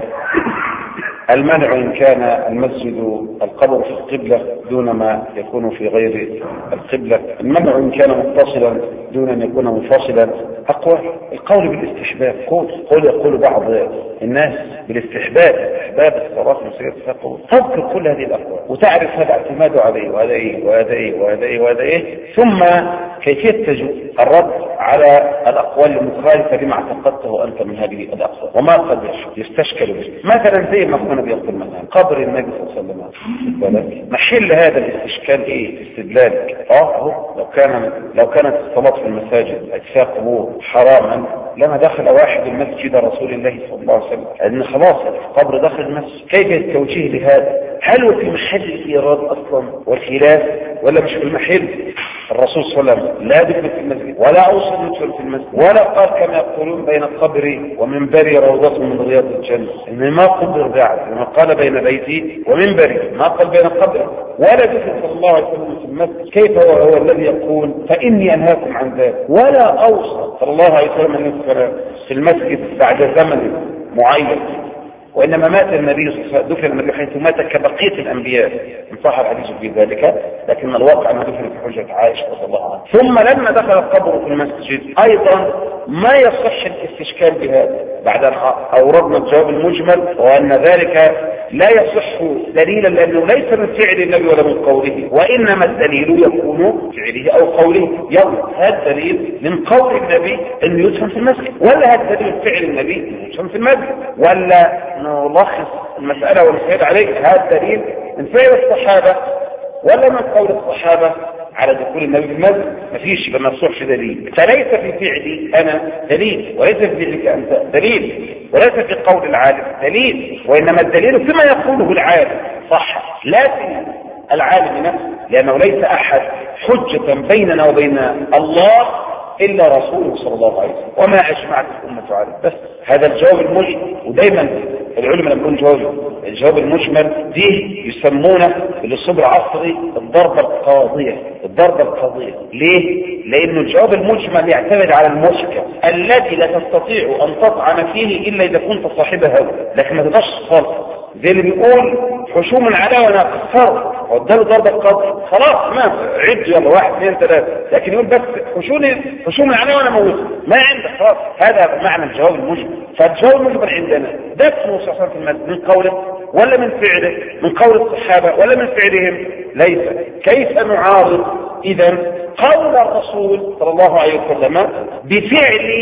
المنع إن كان المسجد القبر في القبلة دون ما يكون في غير القبلة، المنع إن كان متصلا دون أن يكون منفصلا. أقوى القول بالاستحباب، قول قول يقول بعض الناس بالاستحباب، استحباب الصلاة في مسجد القبر، تذكر كل هذه الأقوال وتعرف هذا اعتماده عليه وهذا إيه وهذا إيه وهذا إيه وهذا إيه، ثم كيفية تجد الرد على الأقوال المخالفة لما اعتقدته أنت من هذه الأقوال وما قد يستشكل به. مثلا زي ما كنا بيقول مثلا قبر النبي صلى الله عليه وسلم، محل هذا الاستشكال ايه؟ استدلالك. اه اهو لو كان لو كانت الصلاة في المساجد اجساء قبور حراما لما دخل واحد المسجد رسول الله صلى الله عليه وسلم، لان خلاص القبر داخل المسجد. كيف التوجيه لهذا؟ هل هو في محل الايراد اصلا والخلاف ولا مش في المحل؟ الرسول صلى الله عليه وسلم لا دخل في المسجد ولا اوصل يدخل في المسجد ولا قال كما يقولون بين القبر ومنبري روضة من رياض الجنة، ان ما قبر بعد، لما قال بين بيتي ومنبري، ما قال بين القبر ولا دخل صلى الله عليه وسلم في المسجد. كيف هو, هو الذي يقول فاني انهاكم عن ذلك؟ ولا اوصى صلى الله عليه وسلم ان يدخل في المسجد بعد زمن معين، وإنما مات النبي صلى الله عليه وسلم دفن النبي حيث مات كبقية الأنبياء، إن صح الحديث في ذلك، لكن الواقع أنه دفن في حجة عائشة رضي الله عنها. ثم لما دخل القبر في المسجد أيضا ما يصح الاستشكال بهذا بعد أن أوردنا الجواب المجمل، وأن ذلك لا يصح دليلا لأنه ليس من فعل النبي ولا من قوله، وإنما الدليل يكون فعله أو قوله. يلا هذا دليل من قول النبي أن يدفن في المسجد، ولا هذا دليل من فعل النبي أن يدفن في المسجد، ولا نلخص المسألة ونسير عليه هذا دليل من فعل الصحابة ولا من قول الصحابة على دخول النبي في المسجد. مفيش، ما يصحش دليل. فليس في فعلي أنا دليل، وليس في فعلك أنت دليل، وليس في قول العالم دليل، وإنما الدليل فيما يقوله العالم صح، لا في العالم نفسه، لأنه ليس أحد حجة بيننا وبين الله إلا رسوله صلى الله عليه وسلم، وما أجمعت الأمة عليه. بس هذا الجواب المجمل، ودايما العلماء لما يقولون جواب الجواب المجمل دي يسمونه بالأسلوب العصري الضربة القاضية. الضربة القاضية ليه؟ لأنه الجواب المجمل يعتمد على المشكل الذي لا تستطيع أن تطعن فيه إلا إذا كنت صاحب هوى، لكن ما تقدرش خالص. زي اللي بيقول حشوم العلاوة أنا قصرت واداله ضربة قاضية، خلاص ما عد يلا واحد اثنين ثلاثة، لكن يقول بس حشوم حشوم العلاوة أنا موت، ما عندك خلاص. هذا معنى الجواب المجمل. فالجواب المجمل عندنا ده اسمه صحيح في المسجد من قوله ولا من فعله، من قول الصحابة ولا من فعلهم؟ ليس. كيف نعارض إذا قول الرسول صلى الله عليه وسلم بفعل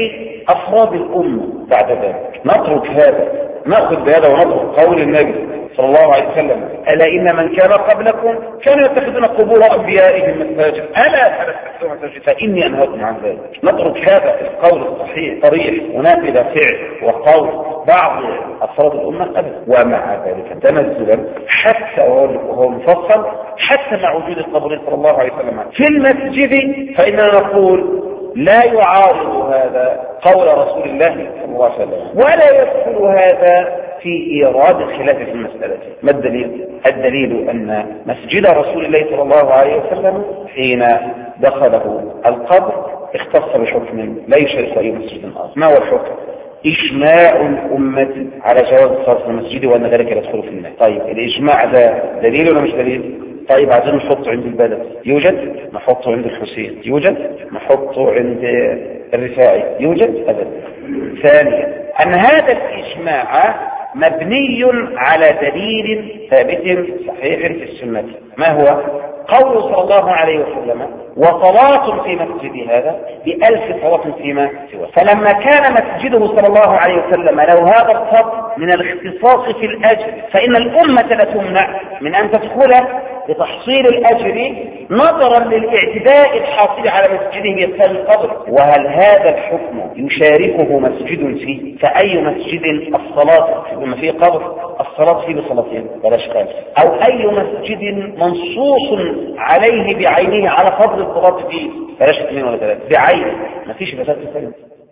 أفراد الأمة بعد ذلك. نترك هذا، نأخذ بهذا ونترك قول النبي صلى الله عليه وسلم: ألا إن من كان قبلكم كانوا يتخذون قبور أنبيائهم مساجد ألا فلا تتخذوا مساجد فإني أنهاكم عن ذلك. نترك هذا القول الصحيح صريح ونافذ فعل وقول بعض أفراد الأمة أبدا. ومع ذلك تنزلا حتى وهو مفصل حتى مع وجود القبر صلى الله عليه وسلم في المسجد، فإننا نقول لا يعارض هذا قول رسول الله صلى الله عليه وسلم، ولا يدخل هذا في إيراد الخلاف في المسألة. ما الدليل؟ الدليل أن مسجد رسول الله صلى الله عليه وسلم حين دخله القبر اختص بحكم لا يشارك أي مسجد آخر. ما هو الحكم؟ إجماع الأمة على جواز الصلاة في المسجد وأن ذلك يدخل في النهي. طيب الإجماع ده دليل ولا مش دليل؟ طيب عايزين نحطه عند البلد، يوجد؟ نحطه عند الحسين، يوجد؟ نحطه عند الرفاعي، يوجد؟ أبدا. ثانيا أن هذا الإجماع مبني على دليل ثابت صحيح في السنة. ما هو؟ قول صلى الله عليه وسلم: وصلاة في مسجد هذا بألف صلاة فيما سواه. فلما كان مسجده صلى الله عليه وسلم له هذا الفضل من الاختصاص في الأجر، فإن الأمة لا تمنع من أن تدخل لتحصيل الأجر نظرا للاعتداء الحاصل على مسجده بإدخال القبر. وهل هذا الحكم يشاركه مسجد فيه؟ فأي مسجد الصلاة لما فيه قبر الصلاة فيه بصلاتين ولا شكال، أو أي مسجد منصوص عليه بعينه على فضل الصلاة فيه بلاش اثنين ولا ثلاثة بعينه، ما فيش مسجد ثاني.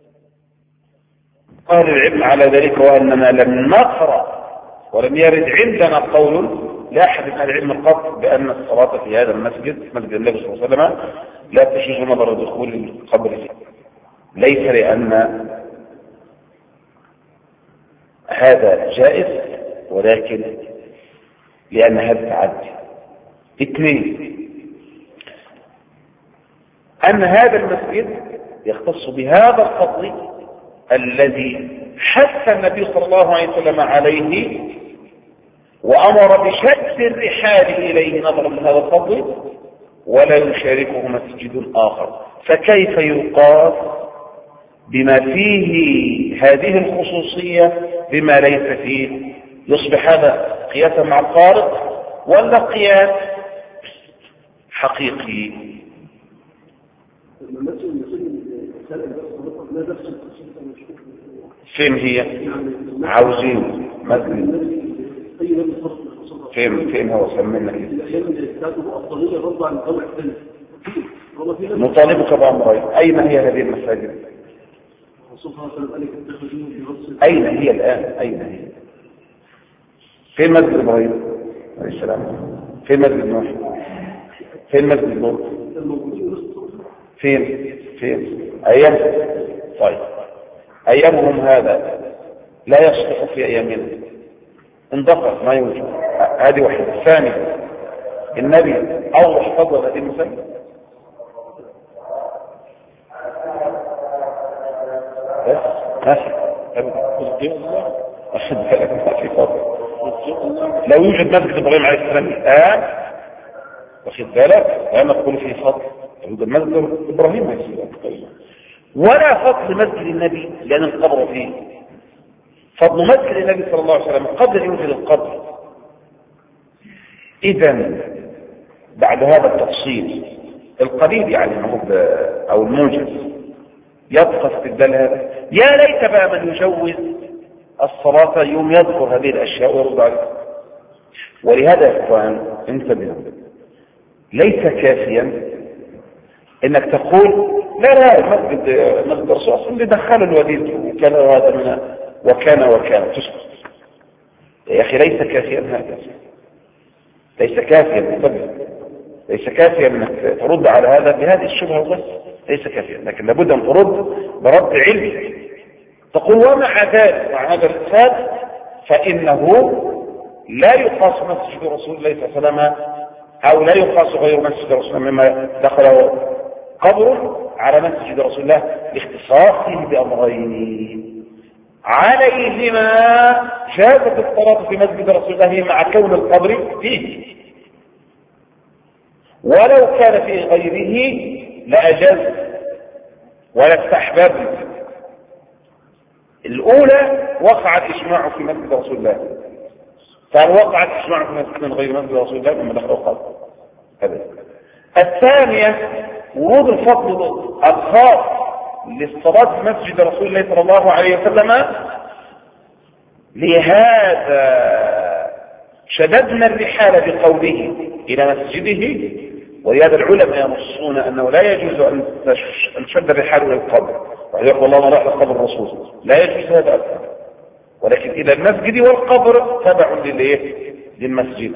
أهل العلم على ذلك، وأننا لم نقرأ ولم يرد عندنا قول لا أحد من أهل العلم قط بأن الصلاة في هذا المسجد مسجد النبي صلى الله عليه وسلم لا تشير نظر دخول القبر فيه. ليس لأن هذا جائز، ولكن لأن هذا تعدي. اثنين، أن هذا المسجد يختص بهذا الفضل الذي حث النبي صلى الله عليه وسلم عليه وأمر بشد الرحال إليه نظرا لهذا الفضل، ولا يشاركه مسجد آخر. فكيف يقاس بما فيه هذه الخصوصية بما ليس فيه؟ يصبح هذا قياسا مع الفارق ولا قياس حقيقي؟ فين هي؟ عاوزين مسجد فين فين هو سمينا كده؟ نطالبك بأمرين. أين هي هذه المساجد؟ أين هي الآن؟ أين هي؟ فين مسجد إبراهيم عليه السلام؟ فين مسجد نوح؟ فين مسجد لوط؟ فين فين أيام؟ طيب أيامهم هذا لا يصلح في أيامنا، اندفع ما يوجد. هذه واحدة. ثانيا، النبي أوضح فضل هذه المساجد. بس ماشي ما في فضل. لو يوجد مسجد إبراهيم عليه السلام الآن واخد بالك لا نقول فيه فضل يوجد مسجد إبراهيم عليه السلام، ولا فضل مسجد النبي لأن القبر فيه. فضل مسجد النبي صلى الله عليه وسلم قبل أن يوجد القبر. إذن بعد هذا التفصيل القليل يعني أو الموجز يبقى استدلال هذا. يا ليت بقى من يجوز الصلاة يوم يذكر هذه الأشياء ويرد عليها. ولهذا يا إخوان انتبهوا، ليس كافيا انك تقول لا لا المسجد مسجد الرسول اصلا اللي دخل الوليد وكان هذا من وكان وكان تسكت. يا اخي ليس كافيا هذا، ليس كافيا. انتبه، ليس كافيا انك ترد على هذا بهذه الشبهه بس، ليس كافيا. لكن لابد ان ترد برد علمي. تقول ومع ذلك مع هذا الفساد فانه لا يقاس مسجد رسول الله صلى الله عليه وسلم او لا يقاس غير مسجد رسول الله مما دخله قبر على مسجد رسول الله لاختصاصه بأمرين عليهما جازت الصلاة في مسجد رسول الله مع كون القبر فيه، ولو كان في غيره لأجاز ولا استحباب. الأولى وقع الإجماع في مسجد رسول الله، فهل وقع الإجماع في مسجد من غير مسجد رسول الله مما دخلوا قبل هذا. الثانية ورود الفضل الخاص للصلاة في مسجد رسول الله صلى الله عليه وسلم، لهذا شددنا الرحال بقوله إلى مسجده. ولهذا العلماء ينصون أنه لا يجوز أن تشد الرحال إلى القبر، ويقول الله راح لقبر الرسول، لا يجوز هذا أصلا، ولكن إلى المسجد والقبر تبع للإيه؟ للمسجد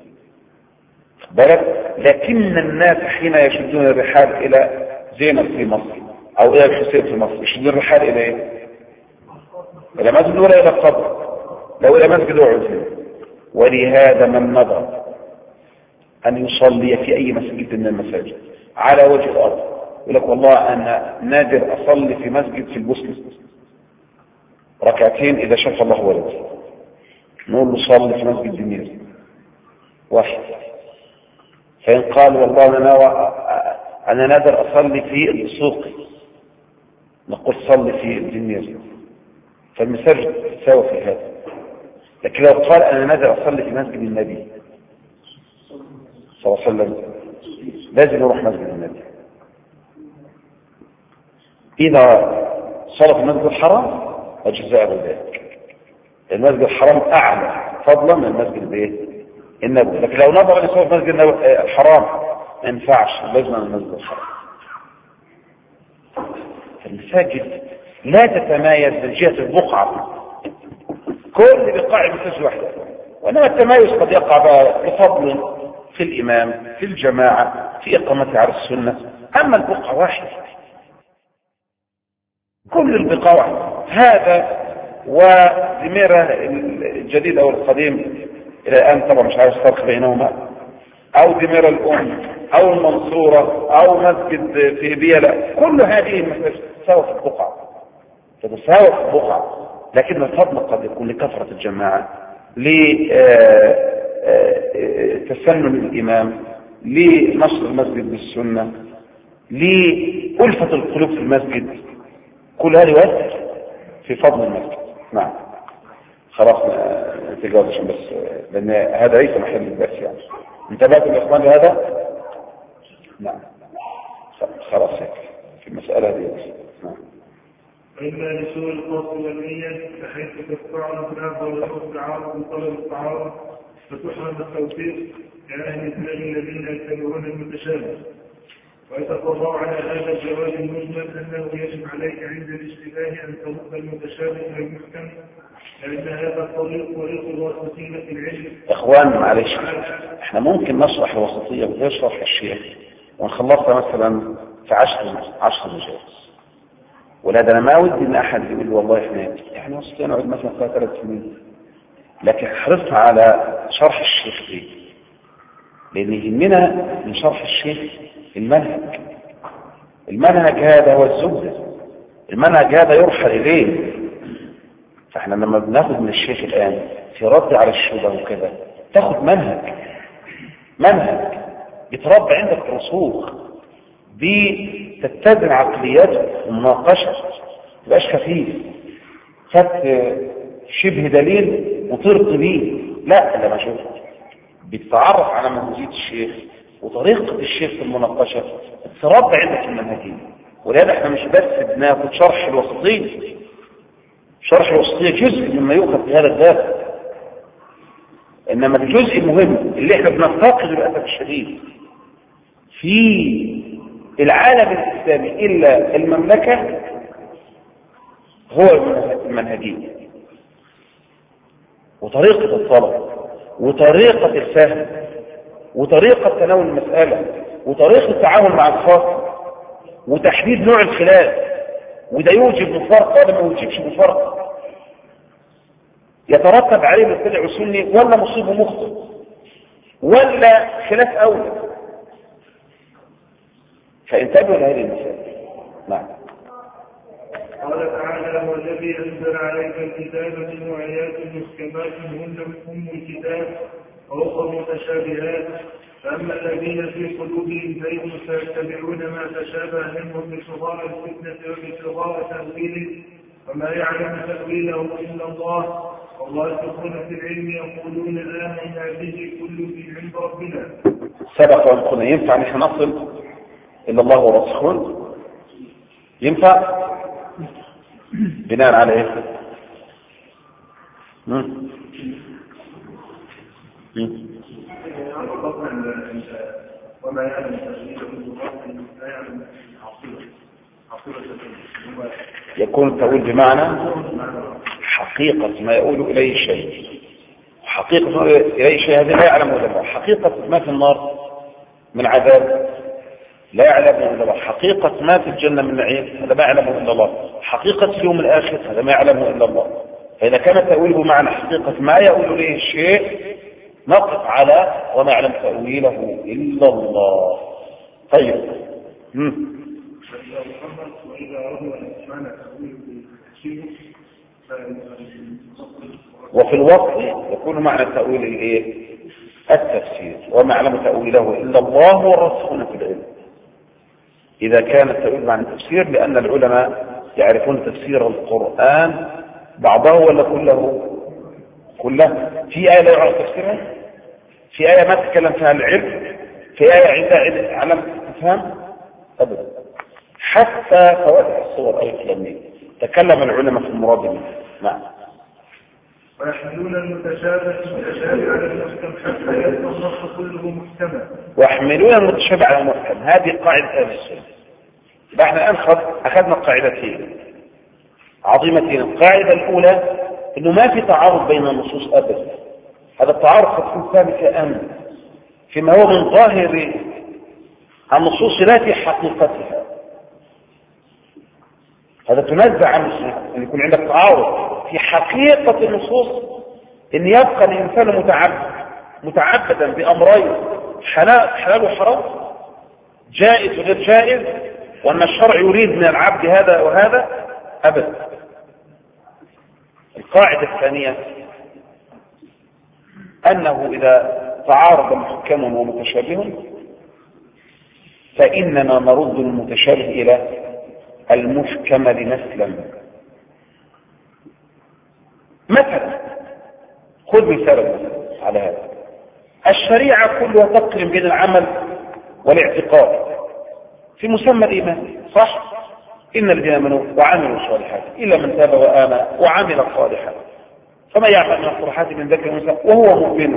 بلد. لكن الناس حين يشدون الرحال إلى زينب في مصر أو إلى الحسين في مصر يشدون الرحال إلى إيه؟ إلى مسجد ولا إلى القبر؟ لو إلى مسجد وعزل. ولهذا من نظر أن يصلي في أي مسجد من المساجد على وجه الأرض يقول لك والله أنا نادر أصلي في مسجد في البوسنة ركعتين إذا شاف الله ولدي، نقول له صلي في مسجد دمير واحد. فإن قال والله أنا أنا نادر أصلي في السوق، نقول صلي في الدمير، فالمساجد تساوي في هذا. لكن لو قال أنا نادر أصلي في مسجد النبي صلى الله عليه وسلم لازم يروح مسجد النبي. إذا صلى في المسجد الحرام أجزاء ذلك، المسجد الحرام أعلى فضلا من المسجد النبوي. لكن لو نظر أن يصلي في المسجد الحرام ما ينفعش، لازم من المسجد الحرام. المساجد لا تتمايز من جهة البقعة، كل بقاع المساجد واحدة، وإنما التمايز قد يقع بفضل في الإمام في الجماعة في إقامته على السنة. أما البقعة واحدة، كل البقاع واحدة. هذا ودميرة الجديد أو القديم إلى الآن طبعا مش عارف الفرق بينهما، أو دميرة الأم أو المنصورة أو مسجد في بيلا، كل هذه المساجد تساوي في البقعة، تتساوي في البقعة. لكن الفضل قد يكون لكثرة الجماعة، لتسنن الإمام، لنشر المسجد بالسنة، لألفة القلوب في المسجد، كل هذا يؤثر في فضل المسجد. نعم خلاص تجاوز عشان بس لأن هذا ليس محل البحث يعني. انتبهتوا الإخوان لهذا؟ نعم خلاص هيك في المسألة دي. نعم. وإما لسوء القصد والنية بحيث تقطع الخلاف ويخف التعارض وطلب التعارض فتحرم التوفيق كأهل الزمان الذين يتبعون المتشابه. ويتقرر على هذا الجواب المجمل أنه يجب عليك عند الاشتباه أن ترد المتشابه إلى المحكم، لأن هذا الطريق طريق الوسطية في العلم. إخوان معلش احنا ممكن نشرح الوسطية بغير شرح الشيخ ونخلصها مثلا في عشر عشر مجالس، ولهذا أنا ما ودي إن أحد يقول والله إحنا يعني وسطية نقعد مثلا فيها ثلاث سنين، لكن حرصت على شرح الشيخ دي لأن يهمنا من شرح الشيخ المنهج. المنهج هذا هو الزبدة، المنهج هذا يرحل إليه. فإحنا لما بناخد من الشيخ الآن في رد على الشبهة وكذا تاخد منهج منهج يتربى عندك رسوخ بتتبع عقلياته ومناقشة، مبقاش خفيف خدت شبه دليل وطرت بيه، لا لما شوف بتتعرف على منهجية الشيخ وطريقة الشيخ في المناقشة تتربى عندك المنهجين. ولهذا احنا مش بس بناخد شرح الوسطية، شرح الوسطية جزء مما يؤخذ في هذا الباب، انما الجزء المهم اللي احنا بنفتقده للأسف الشديد في العالم الإسلامي إلا المملكة هو المنهجية وطريقة الطلب وطريقة الفهم وطريقة تناول المسألة وطريقة التعامل مع الخاص وتحديد نوع الخلاف، وده يوجب مفارقة ولا ما يوجبش مفارقة، يترتب عليه مبتدع وسني ولا مصيب ومخطئ ولا خلاف أولى. فانتبهوا لهذه المسائل. نعم. قال تعالى: والذي أنزل عليك الكتاب منه آيات محكمات هن أم الكتاب وأخر متشابهات، فأما الذين في قلوبهم زيغ فيتبعون ما تشابه منه ابتغاء الفتنة وابتغاء تأويله وما يعلم تأويله إلا الله والراسخون في العلم يقولون آمنا به كل في عند ربنا. سبق وأن قلنا ينفع نحن نصل إلا الله وراسخون؟ ينفع بناء على ايه؟ مم. مم. وما يعلم تأويله لا يعلم عقيدة. يكون التأويل بمعنى حقيقة ما يقول إليه شيء، حقيقة ما يقول إليه شيء هذا لا يعلمه إلا الله. حقيقة ما في النار من عذاب لا يعلمه إلا الله. حقيقة ما في الجنة من نعيم هذا ما يعلمه إلا الله. حقيقة اليوم الآخر هذا ما يعلمه إلا الله. فإذا كان التأويل بمعنى حقيقة ما يقول إليه الشيء نقف على وما يعلم تأويله إلا الله. طيب مم. وفي الوقت يكون معنى التأويل الايه؟ التفسير. وما يعلم تأويله إلا الله والراسخون في العلم. إذا كان التأويل معنى التفسير لأن العلماء يعرفون تفسير القرآن بعضه ولا كله؟ كله. في آية لا يعرف تفسيرها؟ في آية ما تتكلم فيها العلم؟ في آية عندها علم تفهم؟ أبدا. حتى فواتح الصور أي كلامين تكلم العلماء في المراد منه. نعم. ويحملون المتشابه المتشابه على المحكم حتى يبقى النص كله محكما. ويحملون المتشابه على المحكم. هذه قاعدة أهل السنة. يبقى احنا الآن أخذنا قاعدتين عظيمتين. القاعدة الأولى إنه ما في تعارض بين النصوص أبدا. هذا التعارض قد يكون ثابت أمن فيما هو من ظاهر النصوص لا في حقيقتها. هذا تنزع عن أن يكون عندك تعارض في حقيقة النصوص، أن يبقى الإنسان متعبد متعبدا بأمرين حلال, حلال وحرام، جائز وغير جائز، وأن الشرع يريد من العبد هذا وهذا أبدا. القاعدة الثانية أنه إذا تعارض محكم ومتشابه فإننا نرد المتشابه إلى المحكم لنسلم. مثلا خذ مثال على هذا. الشريعة كلها تقرن بين العمل والاعتقاد في مسمى الإيمان، صح؟ إن الذين آمنوا وعملوا الصالحات إلا من تاب وآمن وعمل الصالحات فما يعمل من الصالحات من ذكر وأنثى وهو مؤمن.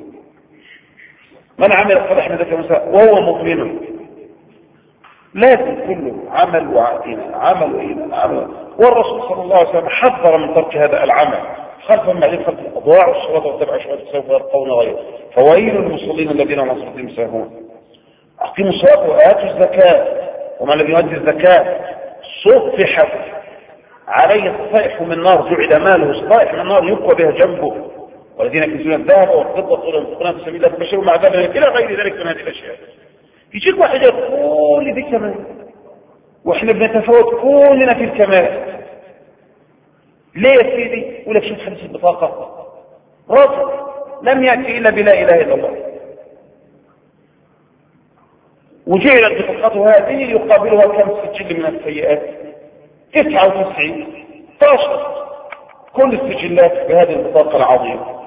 من عمل الصالح من ذكر وأنثى وهو مؤمن. لازم كله عمل وإيمان عمل وإيمان عمل. والرسول صلى الله عليه وسلم حذر من ترك هذا العمل خلفا بعدين خلف الأضواع والصلاة واتبع الشهوات سوف يلقون غيره. فويل للمصلين الذين عن صلاتهم ساهون. أقيموا الصلاة وآتوا الزكاة وما لم يؤدي الزكاة صفحت عليه الصائح من نار جعل ماله صائح من النار يقوى بها جنبه والذين يكنزون الذهب والفضة والمسكنات في سبيل الله فبشروا مع عذاب إلى غير ذلك من هذه الأشياء. يجيك واحد يقول لي كمان واحنا بنتفاوت كلنا في الكمال. ليه يا سيدي؟ يقول لك شوف حديث البطاقة رجل لم يأتي إلا بلا إله إلا الله وجعلت بطاقته هذه يقابلها كم سجل من السيئات؟ تسعة وتسعين طاشر كل السجلات بهذه البطاقة العظيمة.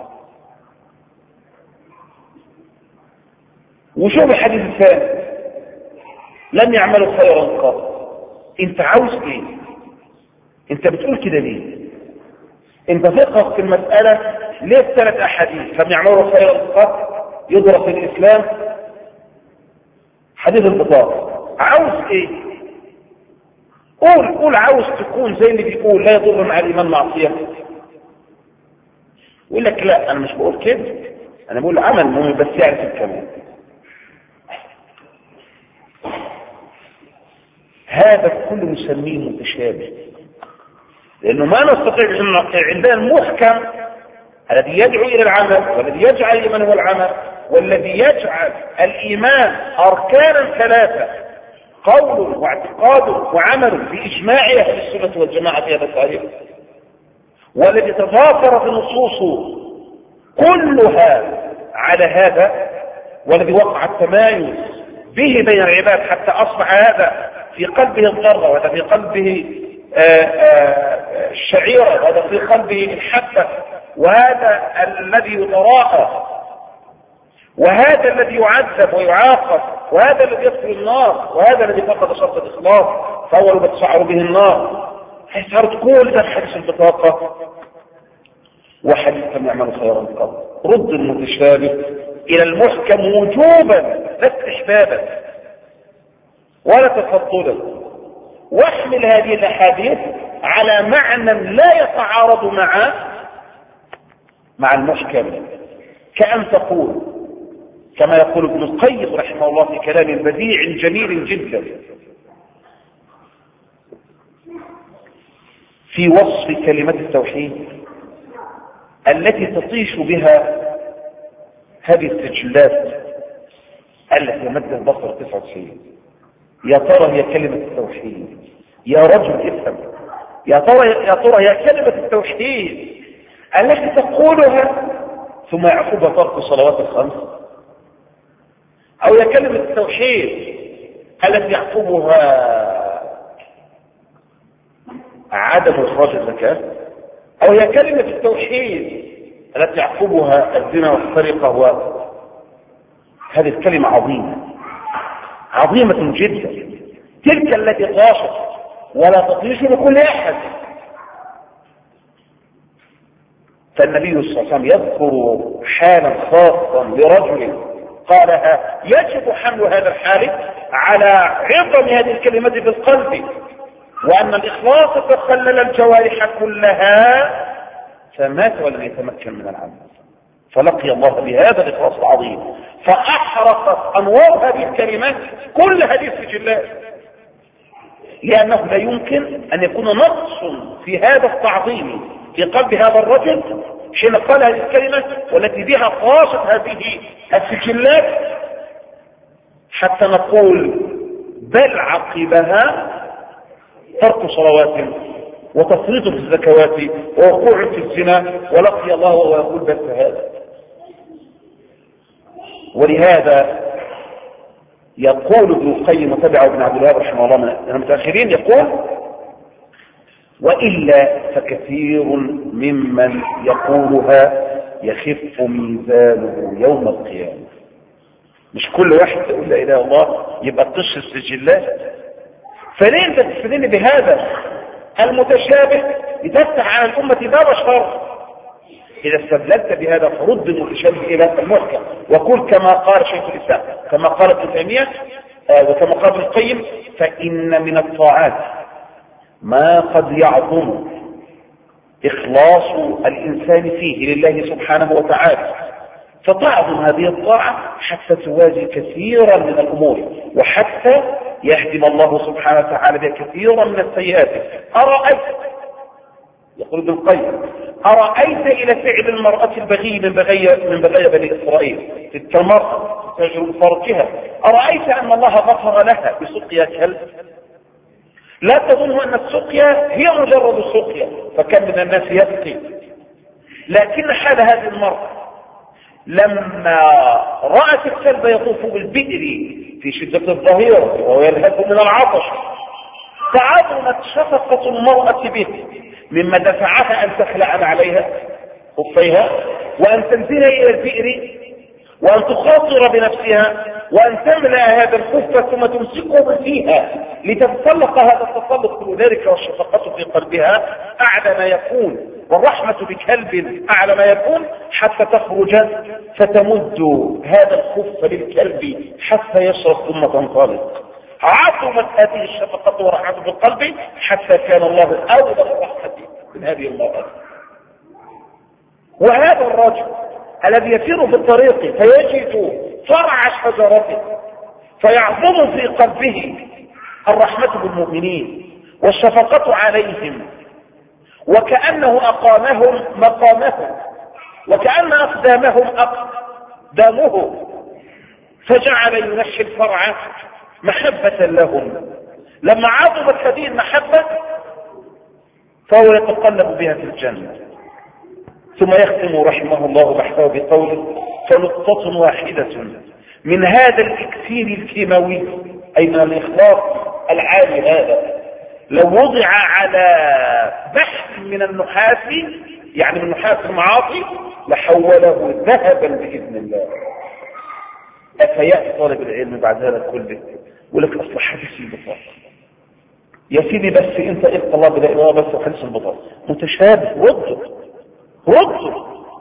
وشوف الحديث الثاني لم يعملوا خيرا قط. انت عاوز ايه؟ انت بتقول كده ليه؟ انت فقه في المسألة ليه الثلاث احاديث لم يعملوا خيرا قط يدرس الاسلام حديث البطاقة؟ عاوز ايه؟ قول قول عاوز تكون زي اللي بيقول لا يضر مع الايمان معصية. يقول لك لا انا مش بقول كده، انا بقول عمل مهم بس يعرف الكمال. هذا كله نسميه متشابه لانه ما نستطيع ان نقع عندنا المحكم الذي يدعو الى العمل والذي يجعل الايمان هو العمل والذي يجعل الايمان اركانا ثلاثه قول واعتقاد وعمل باجماع اهل السنه والجماعه في هذا التاريخ، والذي تضافرت النصوص كلها على هذا، والذي وقع التمايز به بين العباد حتى اصبح هذا في قلبه الضرة وهذا في قلبه الشعيرة، وهذا في قلبه الحبة، وهذا الذي يتراءى، وهذا الذي يعذب ويعاقب، وهذا الذي يدخل النار، وهذا الذي فقد شرط الإخلاص فأول ما تسعر به النار. صارت كل ده حديث البطاقة وحديث كم يعمل خيرا قبل. رد المتشابه إلى المحكم وجوبا لا استحبابا ولا تفضلا، واحمل هذه الأحاديث على معنى لا يتعارض مع مع المحكم، كأن تقول كما يقول ابن القيم رحمه الله في كلام بديع جميل جدا في وصف كلمة التوحيد التي تطيش بها هذه السجلات التي مد البصر تسعة وتسعين. يا ترى هي كلمة التوحيد؟ يا رجل افهم، يا ترى يا ترى هي كلمة التوحيد التي تقولها ثم يعقبها ترك الصلوات الخمس، أو هي كلمة التوحيد التي يعقبها عدم إخراج الزكاة، أو هي كلمة التوحيد التي يعقبها الزنا والسرقة؟ هذه الكلمة عظيمة عظيمة جدا، تلك التي طاشت ولا تطيش لكل أحد. فالنبي صلى الله عليه وسلم يذكر حالا خاصا لرجل قالها يجب حمل هذا الحال على عظم هذه الكلمة في القلب، وأن الإخلاص تخلل الجوارح كلها، فمات ولم يتمكن من العمل، فلقي الله بهذا الإخلاص العظيم، فأحرقت أنوار هذه الكلمات كل هذه السجلات، لأنه لا يمكن أن يكون نقص في هذا التعظيم في قلب هذا الرجل حين قال هذه الكلمة والتي بها طاشت هذه السجلات، حتى نقول بل عقبها ترك صلوات وتفريط في الزكوات ووقوع في الزنا، ولقي الله وهو يقول بس هذا. ولهذا يقول ابن القيم وتبعه ابن عبد الوهاب رحمه الله من المتأخرين، يقول وإلا فكثير ممن يقولها يخف ميزانه يوم القيامة. مش كل واحد يقول لا إله إلا الله يبقى تطش السجلات. فليه انت تستدل بهذا المتشابه لتفتح على الأمة باب شر؟ إذا استدللت بهذا فرد المتشابه إلى المحكم، وقل كما قال شيخ الإسلام، كما قال ابن تيمية وكما قال ابن القيم، فإن من الطاعات ما قد يعظم إخلاص الإنسان فيه لله سبحانه وتعالى، فتعظم هذه الطاعة حتى توازي كثيرا من الأمور، وحتى يهدم الله سبحانه وتعالى بها كثيرا من السيئات. أرأيت، يقول ابن القيم، أرأيت إلى فعل المرأة البغي من بغي من بغي بني إسرائيل، تلك المرأة تجر فرجها، أرأيت أن الله غفر لها بسقيا كلب؟ لا تظن أن السقيا هي مجرد السقيا، فكم من الناس يسقي، لكن حال هذه المرأة لما رأت الكلب يطوف بالبئر في شدة الظهيرة وهو يلهث من العطش، فعظمت شفقة المرأة به مما دفعها أن تخلع عليها خفيها وأن تنزل إلى البئر وأن تخاطر بنفسها وأن تملأ هذا الخف ثم تمسكه فيها لتتسلق هذا التسلق ذلك، والشفقة في قلبها أعلى ما يكون، والرحمة بكلب أعلى ما يكون، حتى تخرج فتمد هذا الخف للكلب حتى يشرب ثم تنطلق. عظمت هذه الشفقة ورحمة بالقلب حتى كان الله أولى بالرحمة من هذه المرأة. وهذا الرجل الذي يسير في الطريق فيجد فرع شجرته فيعظم في قلبه الرحمة بالمؤمنين والشفقة عليهم، وكأنه أقامهم مقامهم، وكأن أقدامهم أقدامه، فجعل ينشي الفرع محبة لهم. لما عظمت هذه المحبة فهو يتقلب بها في الجنة. ثم يختم رحمه الله بحثه بقوله فنقطة واحدة من هذا الإكسير الكيماوي، أي من الإخلاص العالي هذا، لو وضع على بحث من النحاس يعني من نحاس المعاصي لحوله ذهبا بإذن الله. أفيأتي طالب العلم بعد هذا كله ولك أصل حديث البطاقة يا سيدي بس انت ايه الله بلا اله بس وحديث البطاقة متشابه رده رده.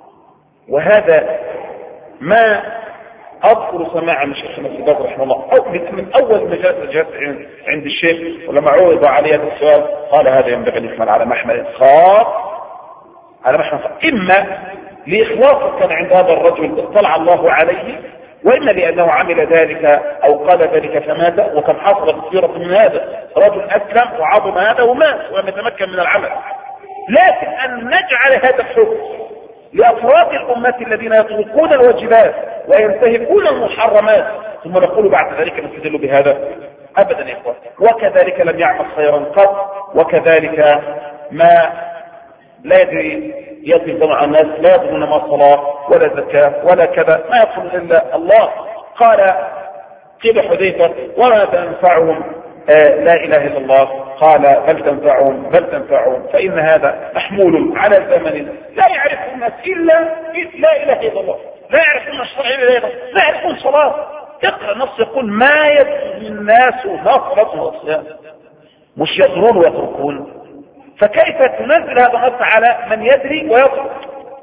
وهذا ما أذكر سماع من شيخنا السباق رحمه الله أو من أول مجال جاءت عند الشيخ ولما عرض عليه هذا السؤال قال هذا ينبغي أن يحمل على محمل خاص على محمل خاص إما لإخلاصه كان عند هذا الرجل اطلع الله عليه وإما لأنه عمل ذلك أو قال ذلك فمات وكان حصل كثيرة من هذا رجل أسلم وعظم هذا ومات ولم يتمكن من العمل. لكن أن نجعل هذا الحكم لأفراد الأمة الذين يتركون الواجبات وينتهكون المحرمات ثم نقول بعد ذلك نستدل بهذا أبدا يا إخوان. وكذلك لم يعمل خيرا قط وكذلك ما لا يدري يدري جمع الناس لا يدرون ما صلاة ولا زكاة ولا كذا ما يقول إلا الله. قال قيل حذيفة وما تنفعهم آه لا إله إلا الله قال بل تنفعهم بل تنفعهم فإن هذا محمول على زمن لا يعرف الناس إلا لا إله إلا الله لا يعرفون الشرع إلا الله لا يعرفون صلاة. اقرأ نص يقول ما يدري الناس نصرة وصيام مش يدرون ويتركون. فكيف تنزل هذا النص على من يدري ويترك؟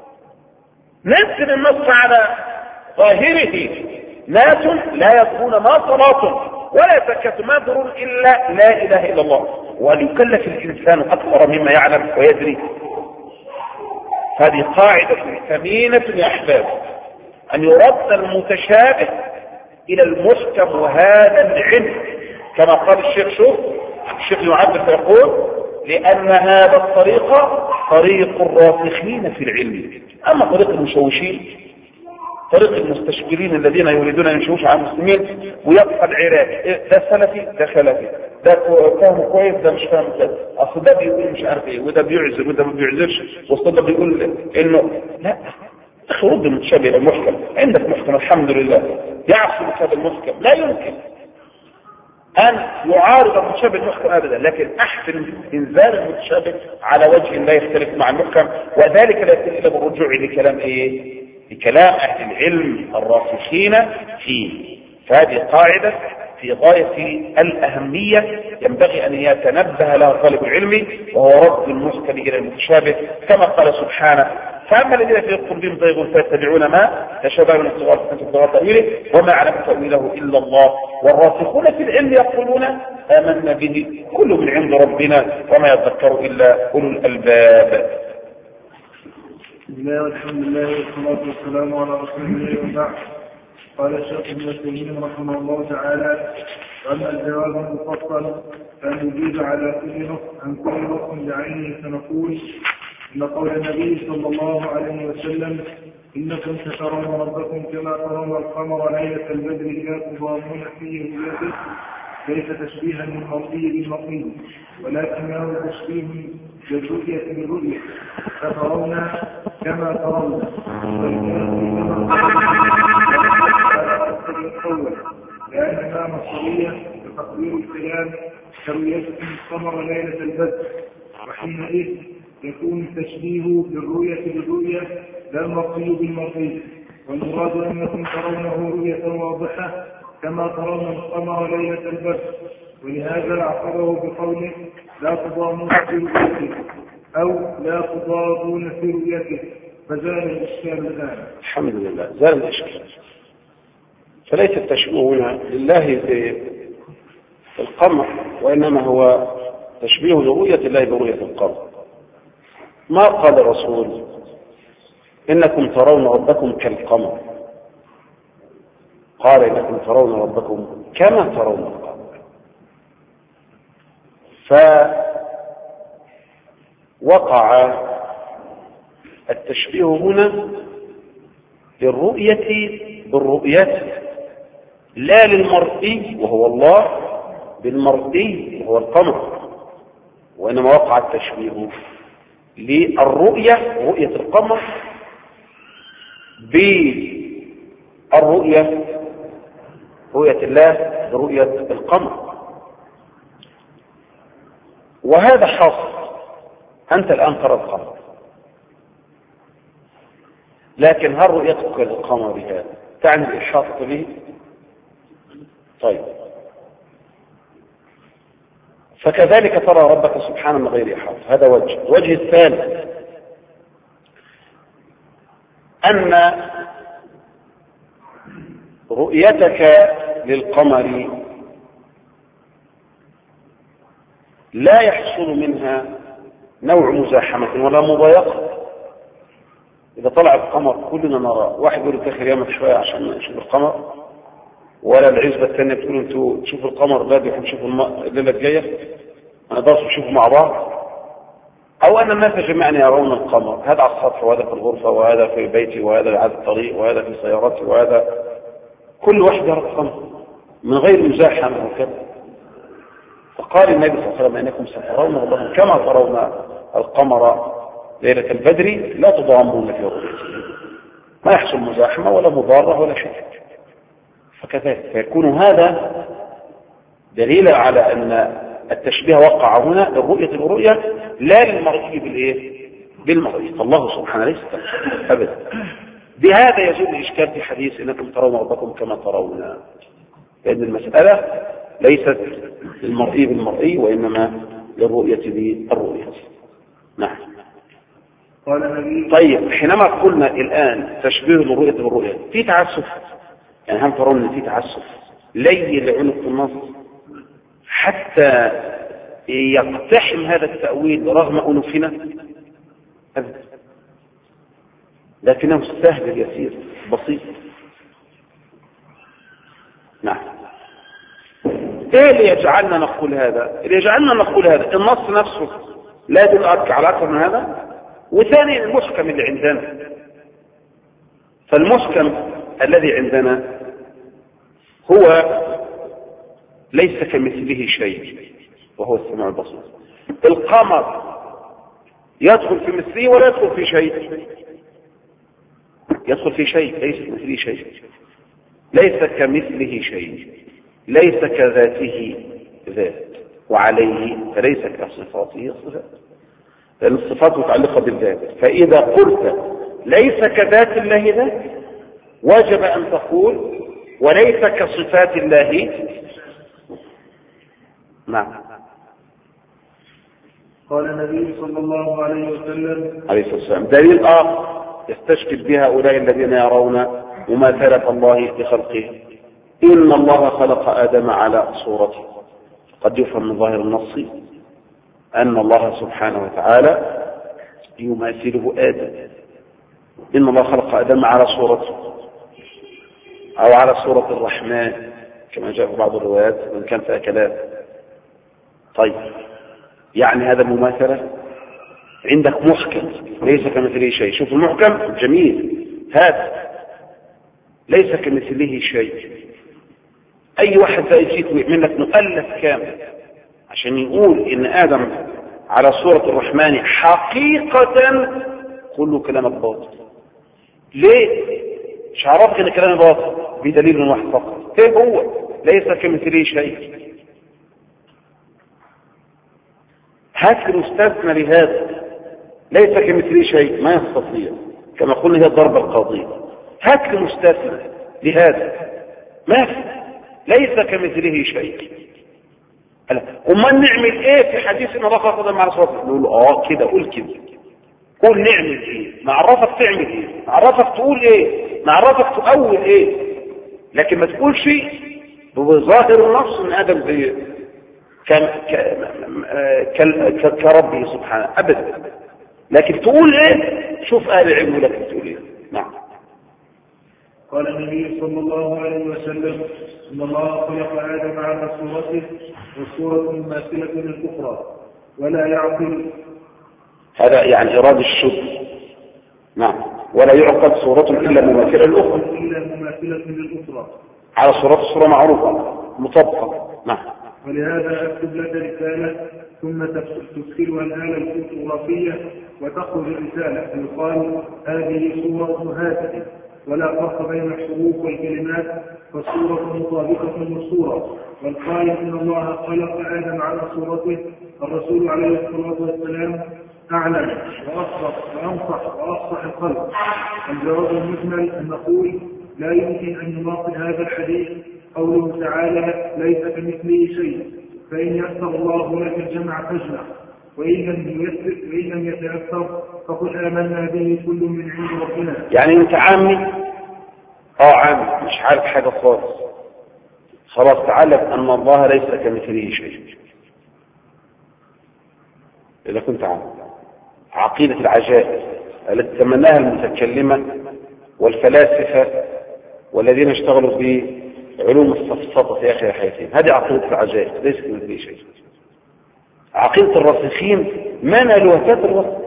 نزل النص على ظاهره ناس لا يدرون ما صلاة ولا زكاة ما يدرون إلا لا إله إلا الله وليكلف الإنسان أكثر مما يعلم ويدري. هذه قاعدة ثمينة يا أحباب أن يرد المتشابه إلى المحكم وهذا العلم كما قال الشيخ شوف الشيخ يعبر فيقول لأن هذا الطريق طريق الراسخين في العلم. أما طريق المشوشين طريق المستشكلين الذين يريدون أن يشوشوا على المسلمين ويبقى العراق ده سلفي ده خلفي ده فاهم كويس ده مش فاهم كويس أصل ده بيقول مش عارف ايه وده بيعزر وده ما بيعزرش وصل ده بيقول إنه لا أخي رد المتشابه إلى المحكم. عندك محكم الحمد لله يعصي هذا المحكم لا يمكن أن يعارض المتشابه المحكم أبدا لكن أحسن إنزال المتشابه على وجه لا يختلف مع المحكم وذلك لا يكون إلا بالرجوع لكلام إيه لكلام أهل العلم الراسخين فيه. فهذه قاعدة في غاية الأهمية ينبغي أن يتنبه لها طالب العلم وهو رد المحكم إلى المتشابه كما قال سبحانه فأما الذين في قلوبهم زيغ فيتبعون ما تشابه من الصغار فتنة تأويله وما علم تأويله إلا الله والراسخون في العلم يقولون آمنا به كل من عند ربنا وما يذكر إلا أولو الألباب. بسم الله والحمد لله والصلاة والسلام على رسول الله وبعد. قال الشيخ ابن تيمية رحمه الله تعالى وأما الجواب المفصل فنجيب على كل نص عن كل نص بعينه فنقول إن قول النبي صلى الله عليه وسلم إنكم سترون ربكم كما ترون القمر ليلة البدر لا تضامون فيه رؤيته ليس تشبيها للمرئي بالمرئي ولكنه تشبيه بالرؤية بالرؤية فترون كما ترون لأنها مصرية بتقدير الكلام كرؤيتكم القمر ليلة البدر وحينئذ يكون التشبيه بالرؤية بالرؤية لا المرئي بالمرئي والمراد أنكم ترونه رؤية واضحة كما ترون القمر ليلة البدر ولهذا أعقبه بقوله لا تضامون في رؤيته أو لا تضارون في رؤيته فزال الإشكال الآن. الحمد لله زال الإشكال. فليس التشبيه هنا لله في القمر وإنما هو تشبيه لرؤية الله برؤية القمر. ما قال الرسول إنكم ترون ربكم كالقمر قال إنكم ترون ربكم كما ترون القمر. فوقع التشبيه هنا للرؤية بالرؤية لا للمرئي وهو الله بالمرئي وهو القمر وإنما وقع التشبيه للرؤية رؤية القمر بالرؤية رؤية الله برؤية القمر. وهذا حاصل. أنت الآن ترى القمر، لكن هل رؤيتك للقمر بها تعني الإحاطة به؟ طيب، فكذلك ترى ربك سبحانه من غير إحاطة. هذا وجه. الوجه الثاني أن رؤيتك للقمر لا يحصل منها نوع مزاحمة ولا مضايقة. إذا طلع القمر كلنا نرى، واحد يقول تاخر يامك شوية عشان نشوف القمر، ولا العزبة الثانية بتقول انتوا تشوفوا القمر بدري ونشوفوا الليلة الجاية، ما نقدرش نشوفوا مع بعض. أو أن الناس جميعا يرون القمر، هذا على السطح وهذا في الغرفة وهذا في بيتي وهذا على الطريق وهذا في سيارتي وهذا، كل واحد يرى القمر من غير مزاحمة وكذا. فقال النبي صلى الله عليه وسلم إنكم سترون الله كما ترون القمر ليلة البدر لا تضامون في رؤيته، ما يحصل مزاحمة ولا مضارة ولا شيء. فكذلك فيكون هذا دليل على أن التشبيه وقع هنا للرؤية بالرؤية لا للمرئي بالإيه؟ بالمرئي. فالله سبحانه ليس أبدا. بهذا يزول الإشكال في حديث إنكم ترون ربكم كما ترون، لأن المسألة ليست للمرئي بالمرئي وإنما للرؤية بالرؤية. نعم. طيب، حينما قلنا الآن تشبيه الرؤية بالرؤية في تعسف، يعني هم ترون ان في تعسف ليل عنق النص حتى يقتحم هذا التأويل رغم أنوفنا أبدا، لكنه سهل يسير بسيط. نعم. ايه اللي يجعلنا نقول هذا؟ اللي يجعلنا نقول هذا النص نفسه لا يدل على أكثر من هذا، وثاني المحكم اللي عندنا. فالمحكم الذي عندنا هو ليس كمثله شيء وهو السميع البصير. القمر يدخل في مثله ولا يدخل في شيء؟ يدخل في شيء، ليس كمثله شيء، ليس كمثله شيء، ليس كذاته ذات، وعليه فليس كصفاته صفات، لأن الصفات متعلقة بالذات. فإذا قلت ليس كذات الله ذات وجب أن تقول وليس كصفات الله. نعم. قال النبي صلى الله عليه وسلم عليه الصلاة والسلام دليل آخر يستشكل بها أولئك الذين يرون مماثلة الله بخلقه. إن الله خلق آدم على صورته. قد يفهم من ظاهر النص أن الله سبحانه وتعالى يماثله آدم. إن الله خلق آدم على صورته أو على صورة الرحمن كما جاء في بعض الروايات من كان فيها كلام. طيب، يعني هذا المماثلة عندك محكم ليس كمثله شيء. شوف المحكم جميل، هذا ليس كمثله شيء. أي واحد ذا يجيك ويعمل لك مؤلف كامل عشان يقول إن آدم على صورة الرحمن حقيقة، كله كلامك باطل. ليه؟ مش عرفت ان كلامي باطل بدليل واحد فقط. ايه هو؟ ليس كمثله شيء. هات المستثنى لهذا ليس كمثله شيء، ما يستطيع، كما قلنا هي الضربة القاضية. هات المستثنى لهذا ما في، ليس كمثله شيء. وما نعمل ايه في حديث ان الله خلق آدم على صورته؟ نقول اه كده، قول كده، قول نعمل ايه، نعرفك تعمل ايه، نعرفك تقول ايه، نعرفك تؤول ايه، لكن ما تقولش بظاهر النص ان ادم زي كربه سبحانه ابدا، لكن تقول ايه؟ شوف اهل العلم لك تقول ايه. نعم. قال النبي صلى الله عليه وسلم ان الله خلق ادم على صورته والصوره مماثله للاخرى ولا يعقل. هذا يعني إرادة الشذ. نعم. ولا يعقد صورة إلا مماثلة للأخرى إلا مماثلة للأخرى على صورة الصورة معروفة مطابقة. نعم. ولهذا أكتب لك رسالة ثم تدخلها الآلة الفوتوغرافية وتخرج الرسالة فيقال هذه صورة هذه ولا فرق بين الحروف والكلمات، فالصورة مطابقة للصورة. والقائل إن الله خلق آدم على صورته، الرسول عليه الصلاة والسلام أعلم وأصدق وأنصح وأصلح الخلق. الجواب المجمل أن نقول لا يمكن أن نناقض هذا الحديث قوله تعالى ليس كمثله شيء، فإن يسر الله لك الجمع فاجمع، وإن لم يسر وإن لم يتأثر فقل آمنا به كل من عند ربنا. يعني أنت عامي؟ اه عامي مش عارف حاجة خالص، خلاص تعلم أن الله ليس كمثله شيء. إذا كنت عامي عقيدة العجائز التي تمناها المتكلمة والفلاسفة والذين اشتغلوا بعلوم السفسطة في آخر حياتهم، هذه عقيدة العجائز ليس كمثله شيء. عقيدة الراسخين ما نالوا وفاة الوسط.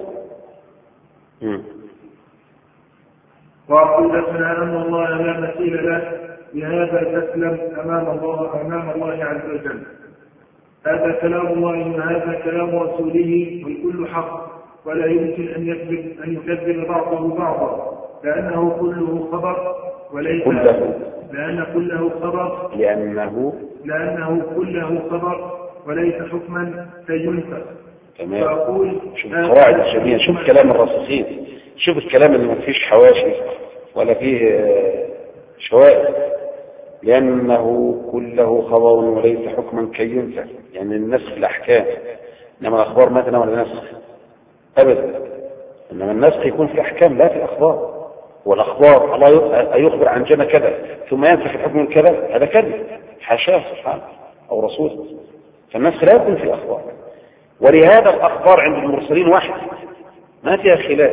وعقيدتنا أن الله لا مثيل له، بهذا تسلم أمام الله أمام الله عز وجل. هذا كلام الله وهذا كلام رسوله والكل حق، ولا يمكن أن يكذب أن يكذب بعضه بعضا، لأنه كله خبر وليس كله لأن كله خبر لأنه لأنه كله خبر وليس حكما كينفى. تمام. شوف القواعد الجميلة، شوف كلام الراسخين، شوف الكلام اللي ما فيش حواشي ولا فيه شوائب. لأنه كله خبر وليس حكما كينفى، يعني النسخ الأحكام، إنما الأخبار مثلا ولا نسخ أبدا، إنما النسخ يكون في أحكام لا في أخبار. والأخبار الله يخبر عن جنة كذا ثم ينسخ الحكم كذا، هذا كذب حاشاه سبحانه أو رسوله. فالنسخ لا يكون في أخبار، ولهذا الأخبار عند المرسلين واحد ما فيها خلاف.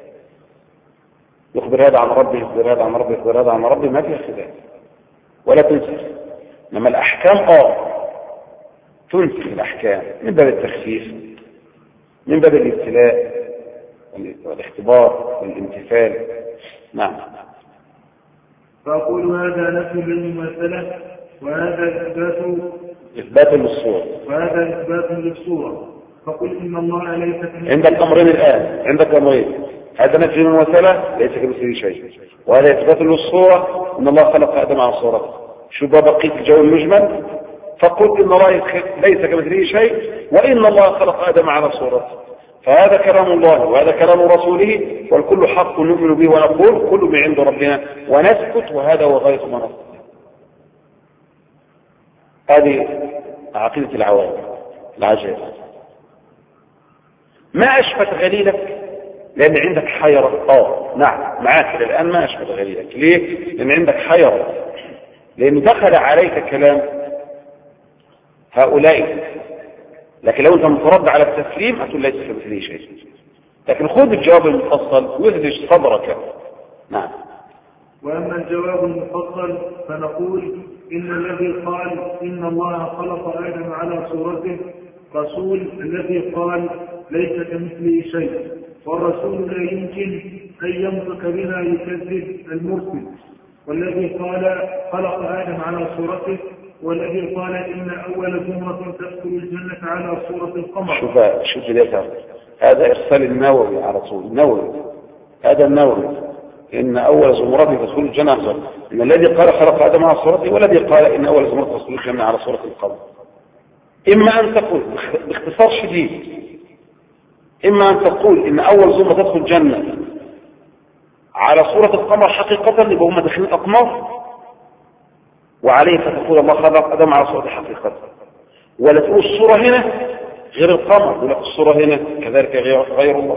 يخبر هذا عن ربه يخبر هذا عن ربه يخبر هذا عن ربه، ما فيها خلاف ولا تنسخ. لما الأحكام آه تنسخ الأحكام من باب التخفيف، من باب الابتلاء والاختبار والامتثال. نعم. فأقول هذا نفي للمماثلة، وهذا إثبات إثبات للصورة، وهذا إثبات للصورة. فقل إن الله ليس كمثله. عندك أمرين الآن، عندك أمرين، هذا نفي للمماثلة ليس كمثله شيء، وهذا إثبات للصورة إن الله خلق آدم على صورته. شو بقيت الجو المجمل؟ فقل إن الله ليس كمثله شيء وإن الله خلق آدم على صورته. فهذا كلام الله وهذا كلام رسوله، والكل حق نؤمن به ونقول كل من عند ربنا ونسكت، وهذا هو غاية ما نصدق. هذه عقيدة العوام العجائز. ما أشفت غليلك لأن عندك حيرة. آه نعم معاك الآن ما أشفت غليلك. ليه؟ لأن عندك حيرة، لأن دخل عليك كلام هؤلاء. لكن لو أنت مترد على التسليم أقول ليس كمثله شيء، لكن خذ الجواب المفصل واهدج صدرك. نعم. وأما الجواب المفصل فنقول إن الذي قال إن الله خلق آدم على صورته رسول الذي قال ليس كمثله شيء، والرسول لا يمكن أن ينطق بما يكذب المرسل. والذي قال خلق آدم على صورته والذي قال إن أول زمرة تدخل الجنة على صورة القمر. شوف شوف ليتها هذا إرسال النووي على رسول النووي، هذا النووي إن أول زمرة تدخل الجنة، إن الذي قال خلق آدم على صورته والذي قال إن أول زمرة تدخل الجنة على صورة القمر. إما أن تقول باختصار شديد، إما أن تقول إن أول زمرة تدخل الجنة على صورة القمر حقيقة يبقى هم داخلين أقمار، وعليه فتقول الله خلق آدم على صورة حقيقة. ولا تقول الصورة هنا غير القمر، ولا الصورة هنا كذلك غير الله.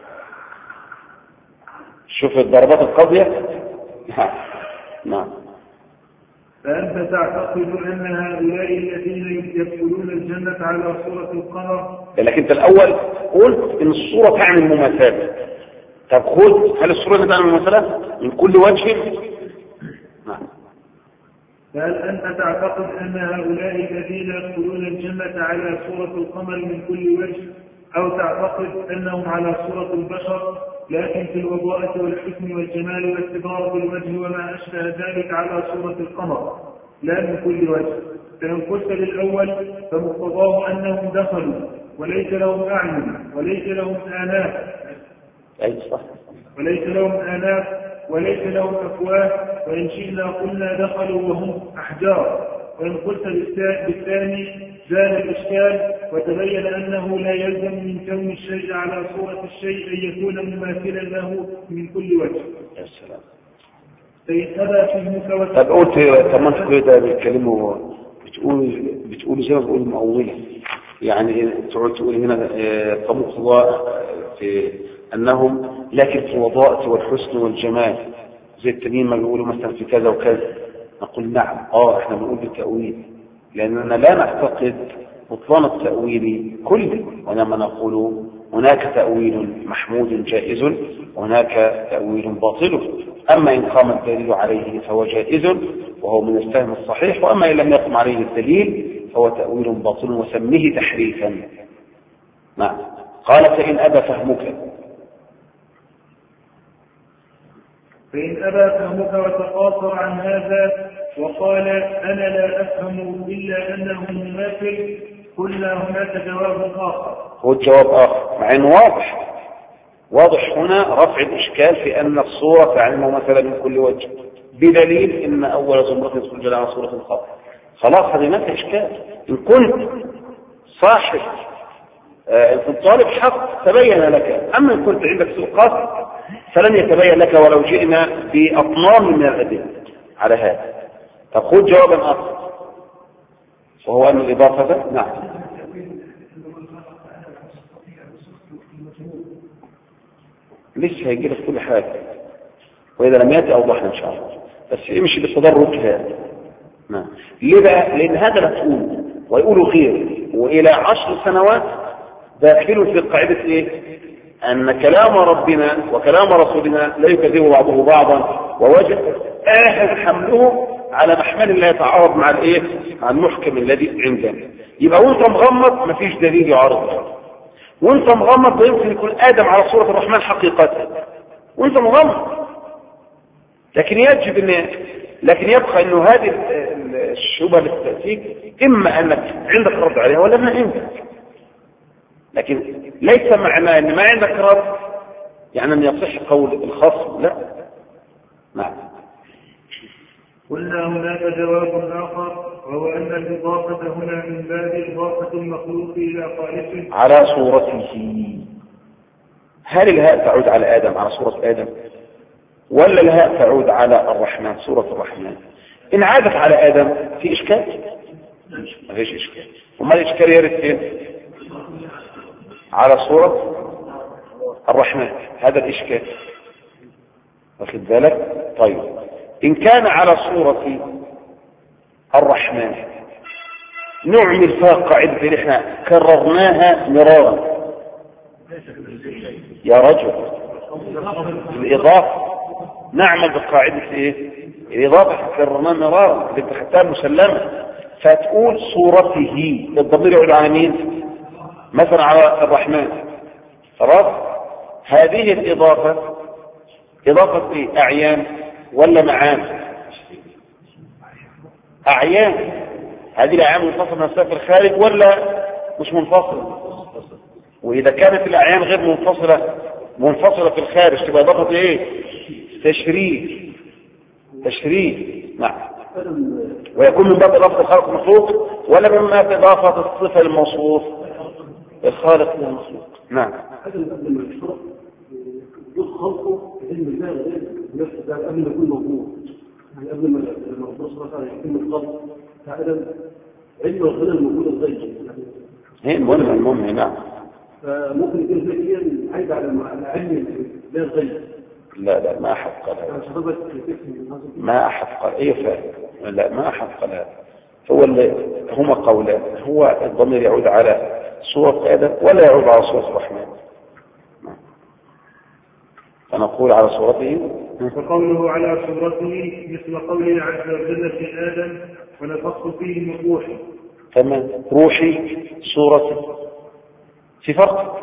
شوف الضربات القاضية. نعم. فأنت تعتقد أن هؤلاء الذين يدخلون الجنة على صورة القمر. لكن أنت الأول قلت إن الصورة تعني المماثلة. طب خذ، هل الصورة تعني المماثلة من كل وجه؟ نعم. فهل أنت تعتقد أن هؤلاء الذين يدخلون الجنة على صورة القمر من كل وجه، أو تعتقد أنهم على صورة البشر لكن في الوضاءة والحسن والجمال والاستبارة بالوجه وما أشبه ذلك على صورة القمر لا من كل وجه؟ فإن قلت للأول فمقتضاه أنهم دخلوا وليس لهم أعين وليس لهم آناف أي صح. وليس لهم آناف وليس لهم أفواه، وإن شئنا قلنا دخلوا وهم أحجار. وإن قلت بالثاني زال الإشكال وتبين أنه لا يلزم من كون الشيء على صورة الشيء أن يكون مماثلا له من كل وجه. يا سلام. فإن أبى فهمك وتقول طب قلت طب ما انت كده بيتكلموا بتقول بتقول زي ما بتقول مؤولة، يعني تقعد تقول هنا طبق الله في أنهم لكن في الوضاءة والحسن والجمال زي التانيين ما بيقولوا مثلا في كذا وكذا. نقول نعم اه احنا بنقول بالتأويل لأننا لا نعتقد بطلان التأويل كله، وإنما نقول هناك تأويل محمود جائز وهناك تأويل باطل. أما إن قام الدليل عليه فهو جائز وهو من الفهم الصحيح، وأما إن لم يقم عليه الدليل فهو تأويل باطل وسميه تحريفا. نعم. قال فإن أبى فهمك فإن أبى فهمك وتقاصر عن هذا وقال أنا لا أفهم إلا أنه مماثل، قلنا هناك جواب آخر. هو الجواب آخر مع أنه واضح واضح هنا رفع الإشكال في أن الصورة تعلمه مثلا من كل وجه بدليل إن أول زمرة تسجل على صورة الخط. خلاص هذه ما في إشكال. إن كنت صاحب آه إن كنت طالب حق تبين لك، أما إن كنت عندك سوء قصد فلن يتبين لك ولو جئنا بأطنان من الأدلة على هذا. طب خذ جوابا آخر وهو أن الإضافة نعم لسه هيجي لك كل حاجة، وإذا لم يأتي أوضحنا إن شاء الله، بس امشي بالتدرج هذا. نعم. ليه بقى؟ لأن هذا مسؤول ويقولوا خير وإلى عشر سنوات داخل في قاعدة إيه؟ أن كلام ربنا وكلام رسولنا لا يكذب بعضه بعضا، ووجد آخر حمله على محمل لا يتعارض مع الإيه؟ مع المحكم الذي عندنا. يبقى وانت مغمض مفيش دليل يعارض، وانت مغمض يمكن يكون آدم على صورة الرحمن حقيقة وانت مغمض، لكن يجب ان لكن يبقى انه هذه الشبهة للتأثير اما انك عندك رد عليها ولا ما عندك، لكن ليس معنى ان ما عندك رد يعني ان يصح قول الخصم، لا. نعم. قلنا هناك جواب آخر وهو أن الإضافة هنا من باب إضافة المخلوق إلى خالقه على صورته. هل الهاء تعود على آدم على صورة آدم ولا الهاء تعود على الرحمن صورة الرحمن؟ إن عادت على آدم في إشكال؟ ما فيش إشكال. وما الإشكال يرد فين؟ على صورة الرحمن، هذا الإشكال. واخد بالك؟ طيب إن كان على صورة الرحمن نعمل فيها قاعدة اللي احنا كررناها مرارا يا رجل، الإضافة نعمل بقاعدة ايه؟ الإضافة كررناها مرارا اللي اتخذتها مسلمة، فتقول صورته الضمير يعود على مين؟ مثلا على الرحمن. خلاص هذه الإضافة إضافة ايه؟ أعيان ولا معان؟ أعيان. هذه الأعيان منفصلة من السقف الخارج ولا مش منفصلة؟ وإذا كانت الأعيان غير منفصلة منفصلة في الخارج تبقى إضافة إيه؟ تشريف. تشريف. نعم. ويكون من باب إضافة الخالق المخلوق ولا من باب إضافة الصفة الموصوف الخالق المخلوق؟ نعم. خلقه علم الله غير نفسه ده قبل ما يكون موجود، يعني قبل ما الموضوع صار يتم الخلق فعلا علم ربنا الموجود الغيب هي المهم المهم نعم. فممكن يكون فعليا عايز على علم الله الغيب. لا لا ما أحد قال هذا. ما أحد قال أي فاهم. لا ما أحد قال هذا. هو اللي هما قولان، هو الضمير يعود على صورة آدم ولا يعود على صورة الرحمن. فنقول على صورته. فقوله على صورته مثل قوله عز وجل في آدم ونفخت فيه من روحي. تمام. روحي صورته في فرق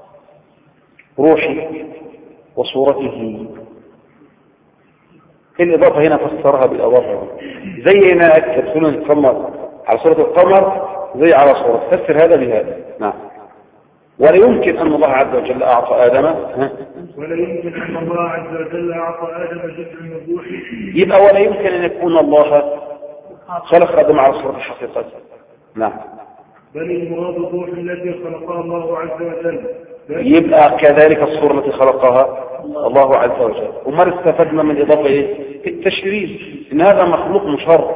روحي وصورته. الإضافة هنا فسرها بالإضافة زي هنا تدخلون القمر على صورة القمر زي على صورة، فسر هذا بهذا. نعم. ولا يمكن أن الله عز وجل أعطى آدم ها؟ ولا يمكن أن الله عز وجل أعطى آدم جزءا من روحه. يبقى ولا يمكن أن يكون الله خلق آدم على صورة الحقيقة. نعم. بل المراد الروح التي خلقها الله عز وجل. يبقى كذلك الصورة التي خلقها الله عز وجل. وما استفدنا من إضافة إيه؟ التشريف، إن هذا مخلوق مشرف.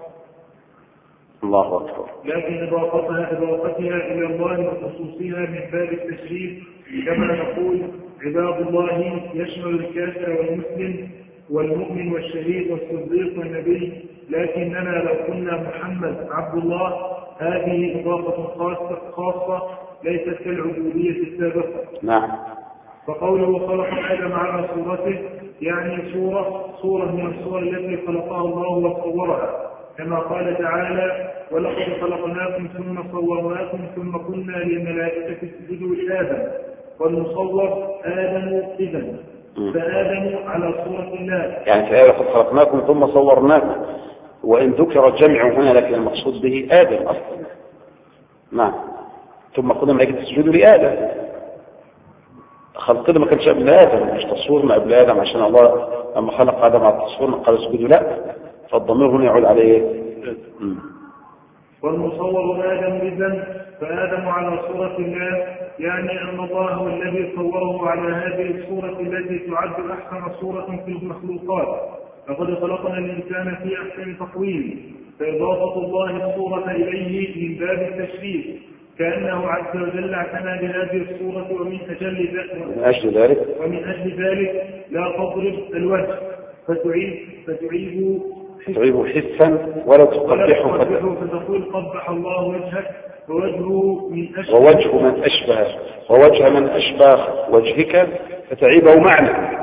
الله أكبر. لكن إضافتها إضافتها إلى الله وخصوصها من باب التشريف، كما نقول عباد الله يشمل الكافر والمسلم والمؤمن والشهيد والصديق والنبي، لكننا لو قلنا محمد عبد الله هذه إضافة خاصة, خاصة ليست كالعبودية السابقة. نعم. فقوله خلق آدم على صورته يعني صورة صورة من الصور التي خلقها الله وصورها، كما قال تعالى ولقد خلقناكم ثم صورناكم ثم قلنا للملائكة اسجدوا لآدم، والمصور آدم إذن، فآدم على صورة الله. يعني في آية لقد خلقناكم ثم صورناكم، وإن ذكر الجمع هنا لكن المقصود به آدم أصلا. نعم. ثم قلنا الملائكة اسجدوا لآدم، خلقنا ما كانش قبل آدم، مش تصويرنا قبل آدم، عشان الله لما خلق آدم على التصوير قال اسجدوا، لا، فالضمير هنا يعود عليه. والمصور آدم إذن، فآدم على صورة الله، يعني أن الله هو الذي صوره على هذه الصورة التي تعد أحسن صورة في المخلوقات. لقد خلقنا الإنسان في أحسن تقويم، فإضافة الله الصورة إليه من باب التشريف، كأنه عز وجل اعتنى بهذه الصورة، ومن أجل ذلك من أجل ذلك ومن أجل ذلك لا تضرب الوجه فتعيب فتعيب تعيب حسا ولا تقبحه فتقول قبح الله وجهك، ووجهه من أشبه ووجه من أشبه ووجه من أشبه وجهك فتعيبه معنى.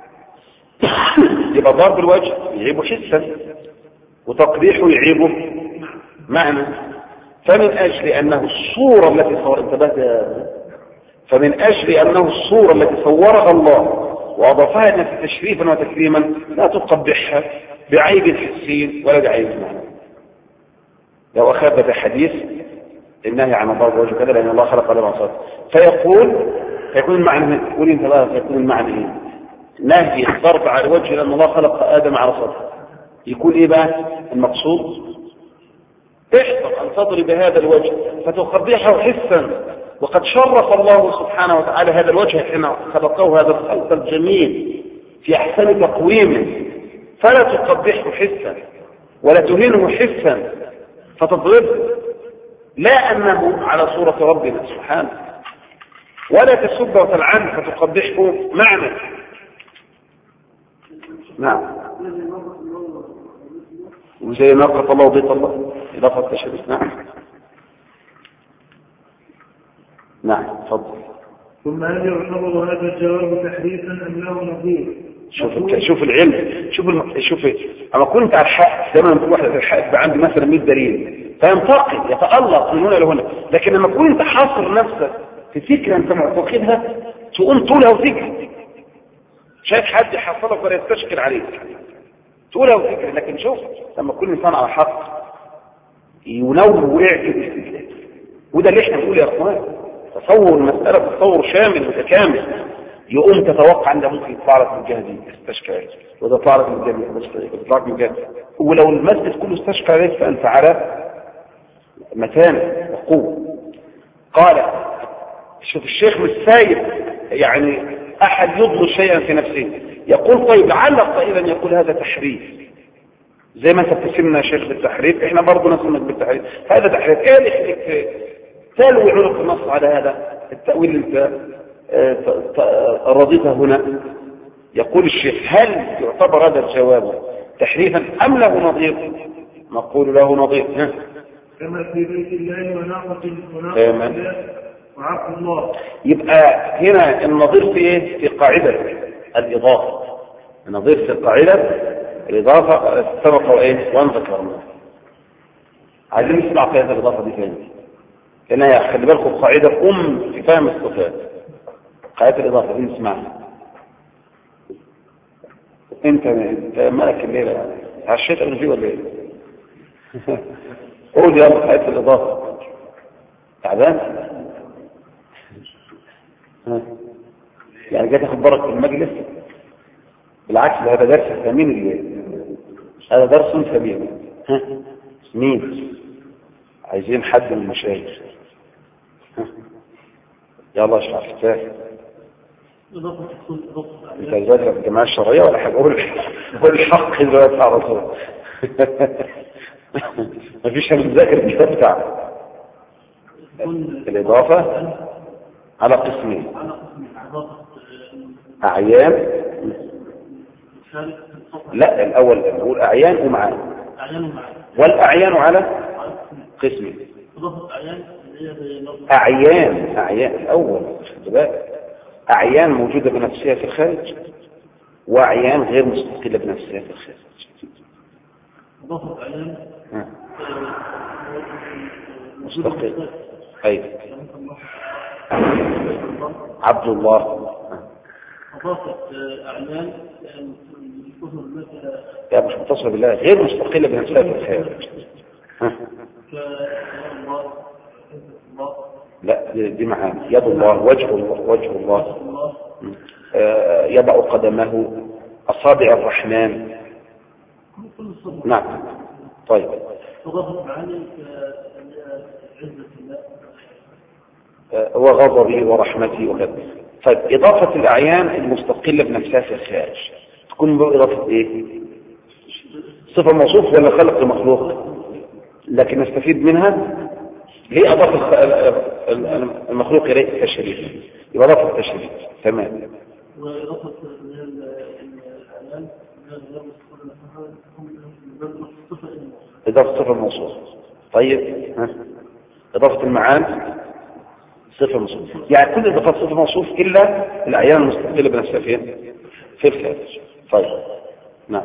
يبقى ضرب الوجه يعيبه حسا، وتقبيحه يعيبه معنى. فمن أجل أنه الصورة التي صور انتبهت فمن أجل أنه الصورة التي صورها الله وأضافها لنا تشريفا وتكريما لا تقبحها بعيب حسي ولا بعيب معنى. لو أخذت حديث النهي عن ضرب الوجه كذا لأن الله خلق آدم على صورته، فيقول فيكون المعنى قولي انت بقى فيكون المعنى ايه؟ نهي الضرب على الوجه لأن الله خلق آدم على صورته، يكون ايه بقى المقصود؟ احذر أن تضرب هذا الوجه فتقبحه حسا، وقد شرف الله سبحانه وتعالى هذا الوجه حين خلقه هذا الخلق الجميل في أحسن تقويم، فلا تقبحه حسا ولا تهينه حسا فتضربه، لا أنه على صورة ربنا سبحانه، ولا تسب وتلعن فتقبحه معنى. نعم. وزي ناقة الله وضيط الله إضافة التشريف. نعم. نعم تفضل. ثم هل يعتبر هذا الجواب تحديثا أم له نظير؟ شوف شوف العلم، شوف الم... شوف اما كنت على الحق زي ما نقول واحد الحق يبقى عندي مثلا مية دليل فينتقل يتألق من هنا لهنا، لكن لما تكون انت حاصر نفسك في فكره انت معتقدها تقوم طولها وفكر، شايف حد يحصلك ولا يستشكل عليك طولها وفكر. لكن شوف لما كل انسان على حق ينوه ويعكس الاستدلال، وده اللي احنا بنقول يا اخوان تصور المساله تصور شامل متكامل، يقوم تتوقع ان ده ممكن يطلع لك من الجهه دي استشكال، وده يطلع لك من الجهه دي يطلع لك من الجهه، ولو المسجد كله استشكل عليك فانت على متانه وقوه. قال شوف الشيخ مش سايب يعني احد يضمن شيئا في نفسه، يقول طيب لعل قائلا يقول هذا تحريف، زي ما انت بتسمنا يا شيخ بالتحريف احنا برضه نسمك بالتحريف، هذا تحريف. ايه اللي يخليك تلوي عنق النص على هذا التأويل اللي انت رضيته هنا؟ يقول الشيخ هل يعتبر هذا الجواب تحريفا ام له نظير؟ نقول له نظير. كما في بيت الله وناقة وناقة وعقل الله. يبقى هنا النظير في ايه؟ في قاعدة الإضافة. النظير في قاعدة الإضافة سبق وايه وان ذكرنا. عايزين نسمع في هذه الإضافة دي ثاني، لأنها خلي بالكم قاعدة أم في فهم الصفات. قاعدة الإضافة دي نسمعها. انت انت مالك الليلة عشيت قبل فيه ولا ايه؟ قول يا ابو قاعدة الإضافة تعبان. ها؟ يعني جاي تاخد بركة المجلس؟ بالعكس هذا درس ثمين الليل، هذا درس ثمين. ها مين عايزين حد من المشايخ؟ ها يلا اشرح فتاح. انت ذاكر في الجماعة الشرعية ولا حاجة؟ قول الحق دلوقتي على طول. مفيش حاجة تذاكر الكتاب بتاعك. الإضافة على قسمين، أعيان، لا الأول نقول أعيان ومعان، والأعيان على قسمين. أعيان أعيان الأول أعيان موجودة بنفسها في الخارج، وأعيان غير مستقلة بنفسها في الخارج. مستقل أي عبد الله أضافت أعلان لا مش متصل بالله، غير مستقلة بنفسها في الخارج. لا دي معانا يد الله، وجه الله، وجه الله، آه يضع قدمه، أصابع الرحمن. نعم طيب. وغضبي ورحمتي وكذا. طيب إضافة الأعيان المستقلة بنفسها في الخارج تكون بإضافة إيه؟ صفة موصوف ولا خلق المخلوق؟ لكن نستفيد منها هي إضافة المخلوق إليه التشريف، يبقى إضافة التشريف. تمام. وإضافة الأعيان إضافة صفة موصوف. طيب ها؟ إضافة المعان صفة موصوف، يعني كل إضافات صفة موصوف إلا الأعيان المستقلة بنفسها فين؟ في الخارج. طيب نعم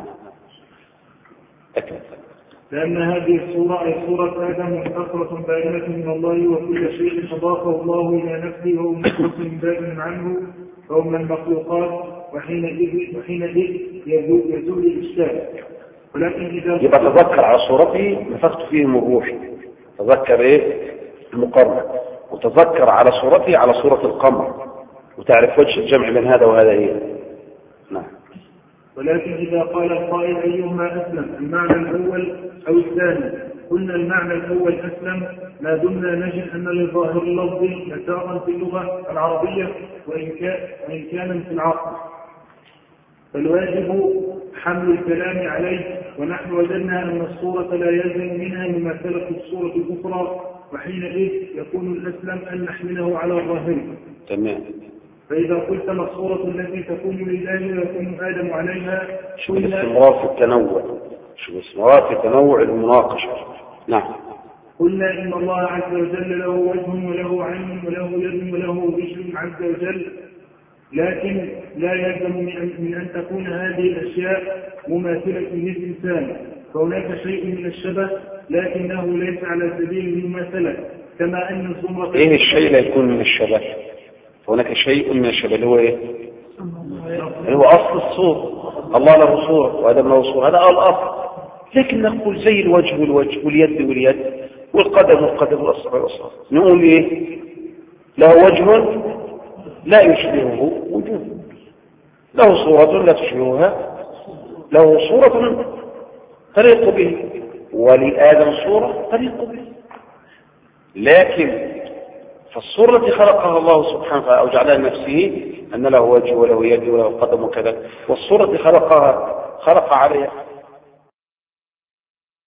أكمل. لأن هذه الصورة أي صورة آدم منفصلة بائنة من الله، وكل شيء أضافه الله إلى نفسه وهو منفصل بائن عنه فهو من المخلوقات، وحينئذ وحينئذ يزول الإشكال. ولكن إذا يبقى تذكر على صورته نفخت فيهم الروح، تذكر إيه المقارنة، وتذكر على صورته على صورة القمر، وتعرف وجه الجمع بين هذا وهذا إيه. نعم. ولكن إذا قال القائل أيهما أسلم، المعنى الأول أو الثاني، قلنا المعنى الأول أسلم ما دمنا نجد أن لظاهر اللفظ مسارا في اللغة العربية وإن كان في العقل، فالواجب حمل الكلام عليه. ونحن وجدنا أن الصورة لا يلزم منها مماثلة الصورة الأخرى، وحينئذ يكون الأسلم أن نحمله على ظاهره. تمام. فإذا قلت ما الصورة التي تكون لله ويكون آدم عليها، شو الاستمرار في التنوع، شو الاستمرار في تنوع المناقشة. نعم. قلنا إن الله عز وجل له وجه وله عين وله يد وله رجل عز وجل، لكن لا يلزم من أن تكون هذه الأشياء مماثلة للإنسان، فهناك شيء من الشبه لكنه ليس على سبيل المماثلة، كما أن الزمرة. إيه الشيء لا يكون من الشبه؟ هناك شيء من الشبه اللي هو إيه؟ اللي هو أصل الصور، الله له صورة وآدم له صورة، هذا الأصل. لكن نقول زي الوجه والوجه واليد واليد والقدم والقدم والأصبع والأصبع، نقول إيه؟ له وجه لا يشبهه وجود، له صورة لا تشبهها، له صورة تليق به، ولآدم صورة تليق به. لكن فالصورة التي خلقها الله سبحانه وتعالى أو جعلها لنفسه أن له وجه وله يد وله قدم وكذا، والصورة التي خلقها خلق عليها